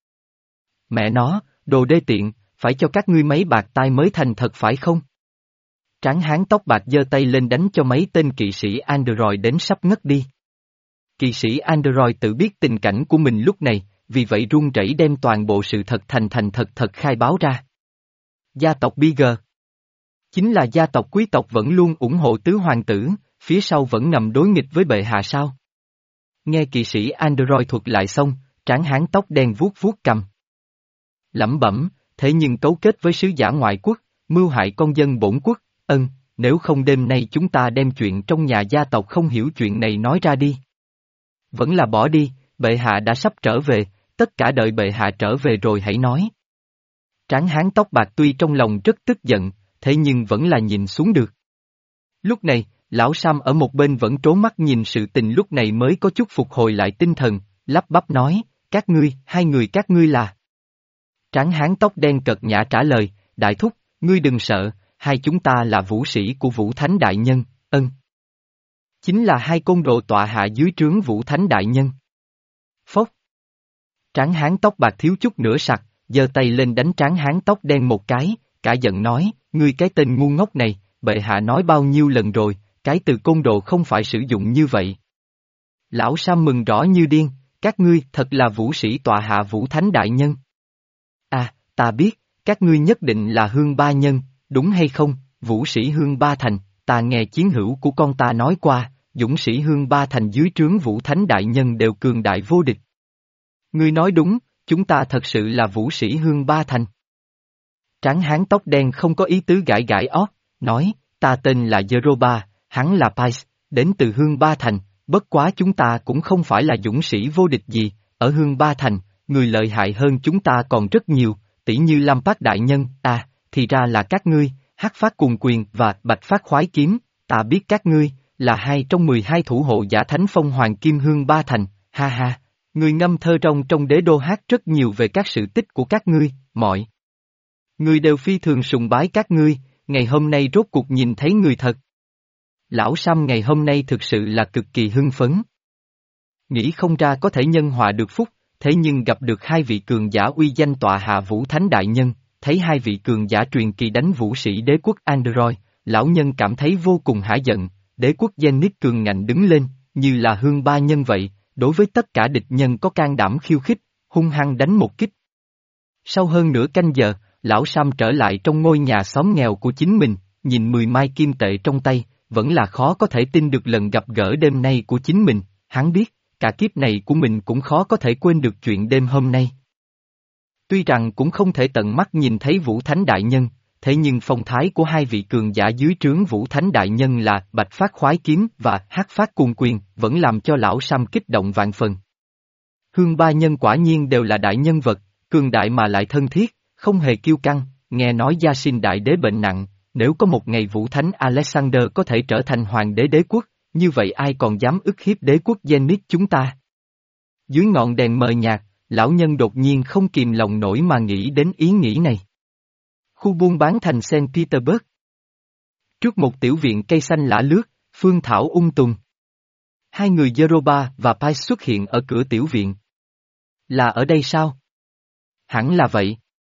Speaker 1: Mẹ nó, đồ đê tiện, phải cho các ngươi mấy bạc tai mới thành thật phải không? Tráng hán tóc bạc giơ tay lên đánh cho mấy tên kỵ sĩ Android đến sắp ngất đi. Kỵ sĩ Android tự biết tình cảnh của mình lúc này, vì vậy run rẩy đem toàn bộ sự thật thành thành thật thật khai báo ra. Gia tộc Bigger chính là gia tộc quý tộc vẫn luôn ủng hộ tứ hoàng tử, phía sau vẫn ngầm đối nghịch với bệ hạ sao? Nghe kỵ sĩ Android thuật lại xong, tráng hán tóc đen vuốt vuốt cầm. Lẩm bẩm, thế nhưng cấu kết với sứ giả ngoại quốc, mưu hại con dân bổn quốc, ân, nếu không đêm nay chúng ta đem chuyện trong nhà gia tộc không hiểu chuyện này nói ra đi. Vẫn là bỏ đi, bệ hạ đã sắp trở về, tất cả đợi bệ hạ trở về rồi hãy nói. Tráng hán tóc bạc tuy trong lòng rất tức giận, thế nhưng vẫn là nhìn xuống được. Lúc này, lão Sam ở một bên vẫn trố mắt nhìn sự tình lúc này mới có chút phục hồi lại tinh thần, lắp bắp nói, các ngươi, hai người các ngươi là. Tráng hán tóc đen cật nhã trả lời, đại thúc, ngươi đừng sợ, hai chúng ta là vũ sĩ của Vũ Thánh Đại Nhân, ân. Chính là hai côn đồ tọa hạ dưới trướng Vũ Thánh Đại Nhân. Phốc. Tráng hán tóc bạc thiếu chút nữa sặc, giơ tay lên đánh tráng hán tóc đen một cái, cả giận nói, ngươi cái tên ngu ngốc này, bệ hạ nói bao nhiêu lần rồi, cái từ côn đồ không phải sử dụng như vậy. Lão Sam mừng rõ như điên, các ngươi thật là vũ sĩ tọa hạ Vũ Thánh Đại Nhân. À, ta biết, các ngươi nhất định là Hương Ba Nhân, đúng hay không, vũ sĩ Hương Ba Thành, ta nghe chiến hữu của con ta nói qua, dũng sĩ Hương Ba Thành dưới trướng Vũ Thánh Đại Nhân đều cường đại vô địch. Ngươi nói đúng, chúng ta thật sự là vũ sĩ Hương Ba Thành. Tráng hán tóc đen không có ý tứ gãi gãi ót, nói, ta tên là Jeroba, hắn là Pais, đến từ Hương Ba Thành, bất quá chúng ta cũng không phải là dũng sĩ vô địch gì, ở Hương Ba Thành, người lợi hại hơn chúng ta còn rất nhiều, tỷ như Lam Phát Đại Nhân, à, thì ra là các ngươi, Hắc Phát Cuồng Quyền và Bạch Phát Khoái Kiếm, ta biết các ngươi, là hai trong mười hai thủ hộ giả thánh phong hoàng kim hương ba thành, ha ha. Người ngâm thơ rong trong đế đô hát rất nhiều về các sự tích của các ngươi, mọi người đều phi thường sùng bái các ngươi, ngày hôm nay rốt cuộc nhìn thấy người thật. Lão Sam ngày hôm nay thực sự là cực kỳ hưng phấn. Nghĩ không ra có thể nhân họa được phúc, thế nhưng gặp được hai vị cường giả uy danh tọa hạ Vũ Thánh Đại Nhân, thấy hai vị cường giả truyền kỳ đánh vũ sĩ đế quốc Android, lão nhân cảm thấy vô cùng hả giận, đế quốc Zenith cường ngạnh đứng lên, như là hương ba nhân vậy, đối với tất cả địch nhân có can đảm khiêu khích, hung hăng đánh một kích. Sau hơn nửa canh giờ, lão Sam trở lại trong ngôi nhà xóm nghèo của chính mình, nhìn mười mai kim tệ trong tay, vẫn là khó có thể tin được lần gặp gỡ đêm nay của chính mình, hắn biết, cả kiếp này của mình cũng khó có thể quên được chuyện đêm hôm nay. Tuy rằng cũng không thể tận mắt nhìn thấy Vũ Thánh Đại Nhân, thế nhưng phong thái của hai vị cường giả dưới trướng Vũ Thánh Đại Nhân là Bạch Phát Khoái Kiếm và Hắc Phát Cuồng Quyền vẫn làm cho lão Sam kích động vạn phần. Hương ba nhân quả nhiên đều là đại nhân vật, cường đại mà lại thân thiết, không hề kiêu căng, nghe nói Gia Sinh Đại Đế bệnh nặng, nếu có một ngày Vũ Thánh Alexander có thể trở thành hoàng đế đế quốc, như vậy ai còn dám ức hiếp đế quốc Zenith chúng ta. Dưới ngọn đèn mờ nhạt, lão nhân đột nhiên không kìm lòng nổi mà nghĩ đến ý nghĩ này. Khu buôn bán thành Saint Petersburg. Trước một tiểu viện cây xanh lả lướt, phương thảo ung tùng. Hai người Zeroba và Pais xuất hiện ở cửa tiểu viện. Là ở đây sao? Hẳn là vậy.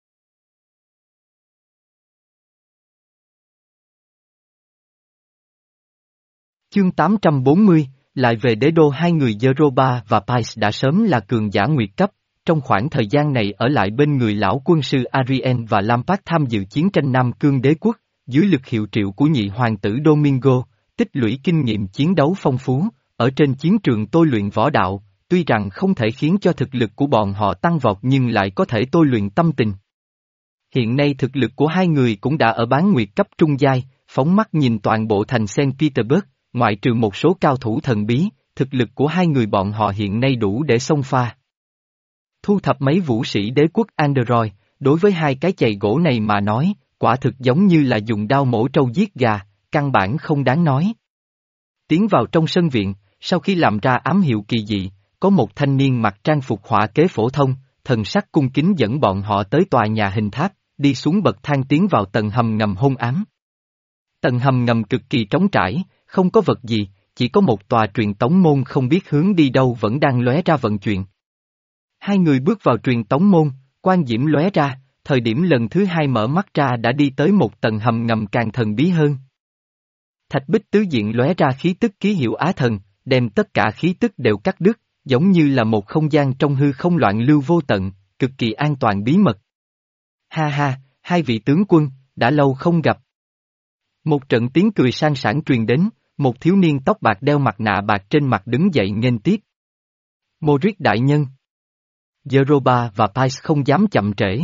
Speaker 1: Chương tám trăm bốn mươi, lại về đế đô. Hai người Zeroba và Pais đã sớm là cường giả nguyệt cấp, trong khoảng thời gian này ở lại bên người lão quân sư Arien và Lampard tham dự chiến tranh Nam Cương đế quốc, dưới lực hiệu triệu của nhị hoàng tử Domingo, tích lũy kinh nghiệm chiến đấu phong phú, ở trên chiến trường tôi luyện võ đạo, tuy rằng không thể khiến cho thực lực của bọn họ tăng vọt nhưng lại có thể tôi luyện tâm tình. Hiện nay thực lực của hai người cũng đã ở bán nguyệt cấp trung giai, phóng mắt nhìn toàn bộ thành Saint Petersburg, ngoại trừ một số cao thủ thần bí, thực lực của hai người bọn họ hiện nay đủ để xông pha. Thu thập mấy vũ sĩ đế quốc Android, đối với hai cái chày gỗ này mà nói, quả thực giống như là dùng đao mổ trâu giết gà, căn bản không đáng nói. Tiến vào trong sân viện, sau khi làm ra ám hiệu kỳ dị, có một thanh niên mặc trang phục họa kế phổ thông, thần sắc cung kính dẫn bọn họ tới tòa nhà hình tháp, đi xuống bậc thang tiến vào tầng hầm ngầm hôn ám. Tầng hầm ngầm cực kỳ trống trải, không có vật gì, chỉ có một tòa truyền tống môn không biết hướng đi đâu vẫn đang lóe ra vận chuyển. Hai người bước vào truyền tống môn, quan diễm lóe ra, thời điểm lần thứ hai mở mắt ra đã đi tới một tầng hầm ngầm càng thần bí hơn. Thạch bích tứ diện lóe ra khí tức ký hiệu Á Thần, đem tất cả khí tức đều cắt đứt, giống như là một không gian trong hư không loạn lưu vô tận, cực kỳ an toàn bí mật. Ha ha, hai vị tướng quân, đã lâu không gặp. Một trận tiếng cười sang sảng truyền đến, một thiếu niên tóc bạc đeo mặt nạ bạc trên mặt đứng dậy nghênh tiếp. Modric đại nhân. Zeroba và Pais không dám chậm trễ.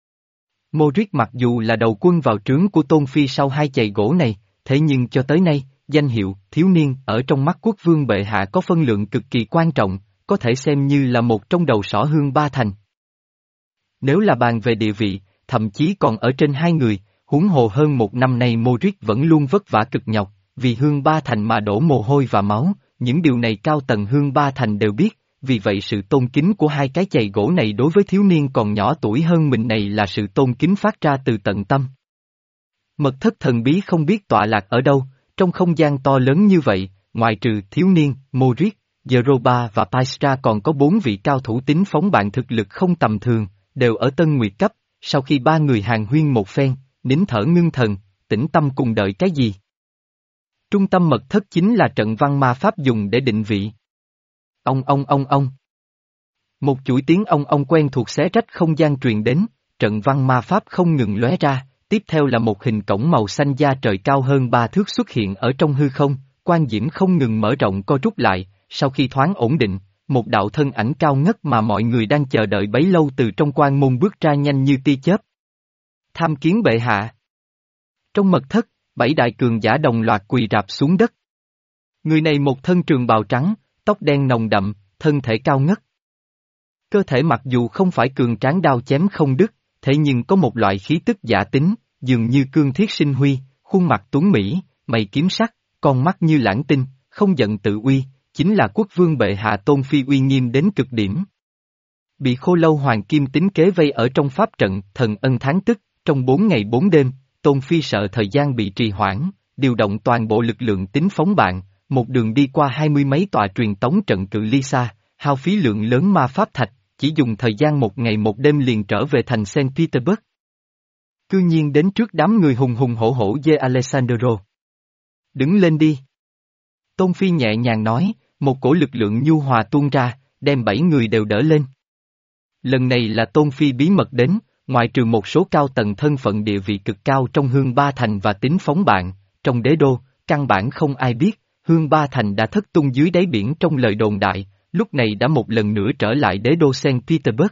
Speaker 1: Modric mặc dù là đầu quân vào trướng của Tôn Phi sau hai chày gỗ này, thế nhưng cho tới nay, danh hiệu thiếu niên ở trong mắt quốc vương bệ hạ có phân lượng cực kỳ quan trọng, có thể xem như là một trong đầu sỏ hương ba thành. Nếu là bàn về địa vị, thậm chí còn ở trên hai người, huống hồ hơn một năm nay Modric vẫn luôn vất vả cực nhọc, vì hương ba thành mà đổ mồ hôi và máu, những điều này cao tầng hương ba thành đều biết, vì vậy sự tôn kính của hai cái chày gỗ này đối với thiếu niên còn nhỏ tuổi hơn mình này là sự tôn kính phát ra từ tận tâm. Mật thất thần bí không biết tọa lạc ở đâu, trong không gian to lớn như vậy, ngoài trừ thiếu niên, Modric, Zeroba và Paistra còn có bốn vị cao thủ tính phóng bạn thực lực không tầm thường, đều ở Tân Nguyệt cấp, sau khi ba người hàn huyên một phen, nín thở ngưng thần, tĩnh tâm cùng đợi cái gì. Trung tâm mật thất chính là trận văn ma pháp dùng để định vị. Ông ông ông ông. Một chuỗi tiếng ông ông quen thuộc xé rách không gian truyền đến, trận văn ma pháp không ngừng lóe ra, tiếp theo là một hình cổng màu xanh da trời cao hơn ba thước xuất hiện ở trong hư không, quan diễm không ngừng mở rộng co rút lại, sau khi thoáng ổn định, một đạo thân ảnh cao ngất mà mọi người đang chờ đợi bấy lâu từ trong quan môn bước ra nhanh như tia chớp. Tham kiến bệ hạ. Trong mật thất, bảy đại cường giả đồng loạt quỳ rạp xuống đất. Người này một thân trường bào trắng, tóc đen nồng đậm, thân thể cao ngất. Cơ thể mặc dù không phải cường tráng đao chém không đứt, thế nhưng có một loại khí tức giả tính, dường như cương thiết sinh huy, khuôn mặt tuấn mỹ, mày kiếm sắc, con mắt như lãng tinh, không giận tự uy, chính là quốc vương bệ hạ Tôn Phi uy nghiêm đến cực điểm. Bị Khô Lâu Hoàng Kim tính kế vây ở trong pháp trận thần ân tháng tức, trong bốn ngày bốn đêm, Tôn Phi sợ thời gian bị trì hoãn, điều động toàn bộ lực lượng tính phóng bạn, một đường đi qua hai mươi mấy tòa truyền tống trận cự ly xa, hao phí lượng lớn ma pháp thạch, chỉ dùng thời gian một ngày một đêm liền trở về thành Saint Petersburg. Cư nhiên đến trước đám người hùng hùng hổ hổ dê Alessandro. Đứng lên đi. Tôn Phi nhẹ nhàng nói, một cổ lực lượng nhu hòa tuôn ra, đem bảy người đều đỡ lên. Lần này là Tôn Phi bí mật đến, ngoại trừ một số cao tầng thân phận địa vị cực cao trong Hương Ba Thành và tính phóng bạn, trong đế đô, căn bản không ai biết, Hương Ba Thành đã thất tung dưới đáy biển trong lời đồn đại, lúc này đã một lần nữa trở lại đế đô Saint Petersburg.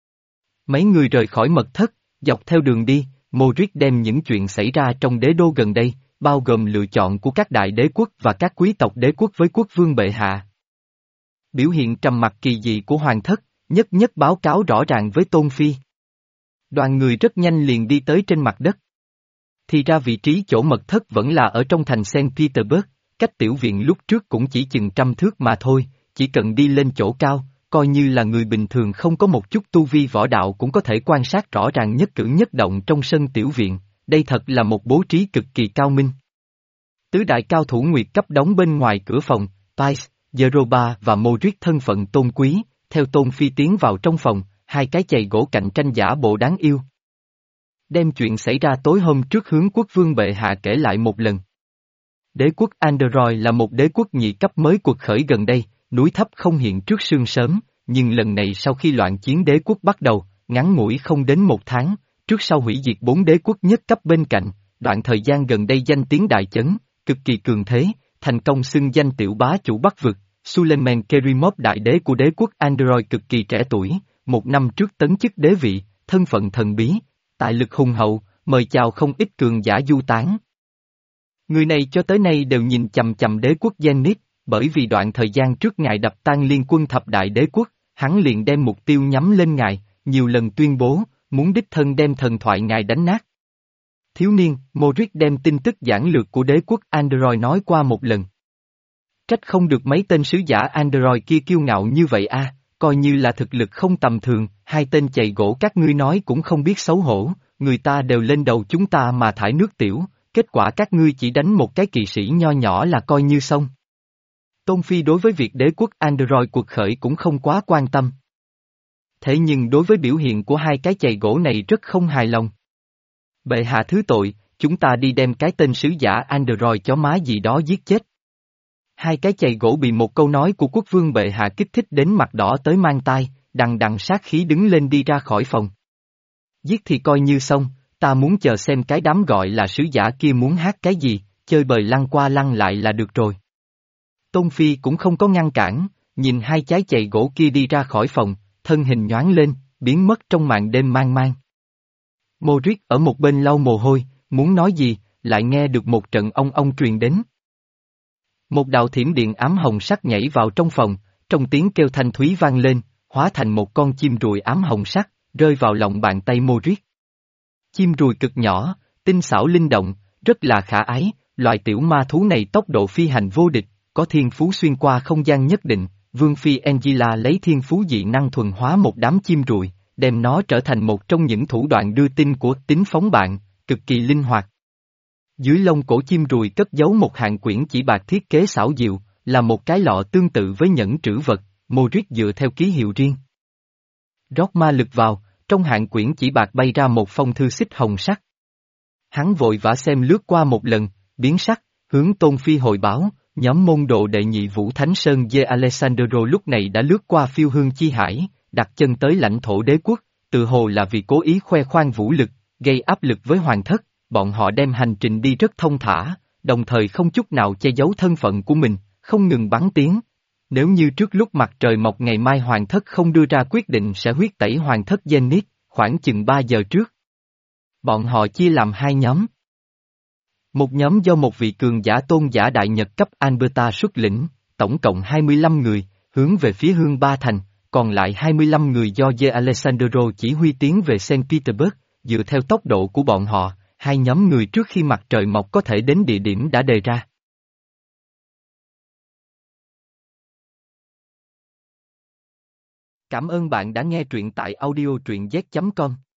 Speaker 1: Mấy người rời khỏi mật thất, dọc theo đường đi, Morris đem những chuyện xảy ra trong đế đô gần đây, bao gồm lựa chọn của các đại đế quốc và các quý tộc đế quốc với quốc vương bệ hạ. Biểu hiện trầm mặc kỳ dị của hoàng thất, nhất nhất báo cáo rõ ràng với Tôn Phi. Đoàn người rất nhanh liền đi tới trên mặt đất. Thì ra vị trí chỗ mật thất vẫn là ở trong thành Saint Petersburg, cách tiểu viện lúc trước cũng chỉ chừng trăm thước mà thôi, chỉ cần đi lên chỗ cao, coi như là người bình thường không có một chút tu vi võ đạo cũng có thể quan sát rõ ràng nhất cử nhất động trong sân tiểu viện, đây thật là một bố trí cực kỳ cao minh. Tứ đại cao thủ nguyệt cấp đóng bên ngoài cửa phòng, Pais, Zeroba và Morris thân phận tôn quý, theo Tôn Phi tiến vào trong phòng, hai cái chày gỗ cạnh tranh giả bộ đáng yêu. Đem chuyện xảy ra tối hôm trước hướng quốc vương bệ hạ kể lại một lần. Đế quốc Android là một đế quốc nhị cấp mới cuộc khởi gần đây, núi thấp không hiện trước sương sớm, nhưng lần này sau khi loạn chiến đế quốc bắt đầu, ngắn ngủi không đến một tháng, trước sau hủy diệt bốn đế quốc nhất cấp bên cạnh, đoạn thời gian gần đây danh tiếng đại chấn, cực kỳ cường thế, thành công xưng danh tiểu bá chủ Bắc vực, Suleiman Kerimov đại đế của đế quốc Android cực kỳ trẻ tuổi, một năm trước tấn chức đế vị, thân phận thần bí, tài lực hùng hậu, mời chào không ít cường giả du tán. Người này cho tới nay đều nhìn chằm chằm đế quốc Zenith, bởi vì đoạn thời gian trước ngài đập tan liên quân thập đại đế quốc, hắn liền đem mục tiêu nhắm lên ngài, nhiều lần tuyên bố, muốn đích thân đem thần thoại ngài đánh nát. Thiếu niên, Morris đem tin tức giản lược của đế quốc Android nói qua một lần. Trách không được mấy tên sứ giả Android kia kiêu ngạo như vậy a, coi như là thực lực không tầm thường, hai tên chày gỗ các ngươi nói cũng không biết xấu hổ, người ta đều lên đầu chúng ta mà thải nước tiểu, kết quả các ngươi chỉ đánh một cái kỵ sĩ nho nhỏ là coi như xong. Tôn Phi đối với việc đế quốc Android cuộc khởi cũng không quá quan tâm. Thế nhưng đối với biểu hiện của hai cái chày gỗ này rất không hài lòng. Bệ hạ thứ tội, chúng ta đi đem cái tên sứ giả Android chó má gì đó giết chết. Hai cái chày gỗ bị một câu nói của quốc vương bệ hạ kích thích đến mặt đỏ tới mang tai, đằng đằng sát khí đứng lên đi ra khỏi phòng. Giết thì coi như xong, ta muốn chờ xem cái đám gọi là sứ giả kia muốn hát cái gì, chơi bời lăn qua lăn lại là được rồi. Tôn Phi cũng không có ngăn cản, nhìn hai trái chày gỗ kia đi ra khỏi phòng, thân hình nhoáng lên, biến mất trong màn đêm mang mang. Morris ở một bên lau mồ hôi, muốn nói gì, lại nghe được một trận ong ong truyền đến. Một đạo thiểm điện ám hồng sắc nhảy vào trong phòng, trong tiếng kêu thanh thúy vang lên, hóa thành một con chim ruồi ám hồng sắc, rơi vào lòng bàn tay Morris. Chim ruồi cực nhỏ, tinh xảo linh động, rất là khả ái, loại tiểu ma thú này tốc độ phi hành vô địch, có thiên phú xuyên qua không gian nhất định, Vương Phi Angela lấy thiên phú dị năng thuần hóa một đám chim ruồi, đem nó trở thành một trong những thủ đoạn đưa tin của tính phóng bạn, cực kỳ linh hoạt. Dưới lông cổ chim ruồi cất giấu một hạng quyển chỉ bạc thiết kế xảo diệu, là một cái lọ tương tự với nhẫn trữ vật, Morris dựa theo ký hiệu riêng. Rót ma lực vào, trong hạng quyển chỉ bạc bay ra một phong thư xích hồng sắc. Hắn vội vã xem lướt qua một lần, biến sắc, hướng Tôn Phi hồi báo, nhóm môn đồ đệ nhị Vũ Thánh Sơn de Alessandro lúc này đã lướt qua phiêu hương chi hải, đặt chân tới lãnh thổ đế quốc, tự hồ là vì cố ý khoe khoang vũ lực, gây áp lực với hoàng thất, bọn họ đem hành trình đi rất thông thả, đồng thời không chút nào che giấu thân phận của mình, không ngừng bắn tiếng. Nếu như trước lúc mặt trời mọc ngày mai hoàng thất không đưa ra quyết định sẽ huyết tẩy hoàng thất Zenith, khoảng chừng ba giờ trước. Bọn họ chia làm hai nhóm. Một nhóm do một vị cường giả tôn giả đại nhật cấp Alberta xuất lĩnh, tổng cộng hai mươi lăm người, hướng về phía Hương Ba Thành, còn lại hai mươi lăm người do De Alessandro chỉ huy tiến về Saint Petersburg, dựa theo tốc độ của bọn họ, hai nhóm người trước khi mặt trời mọc có thể đến địa điểm đã đề ra. Cảm ơn bạn đã nghe truyện tại audio truyện z chấm com.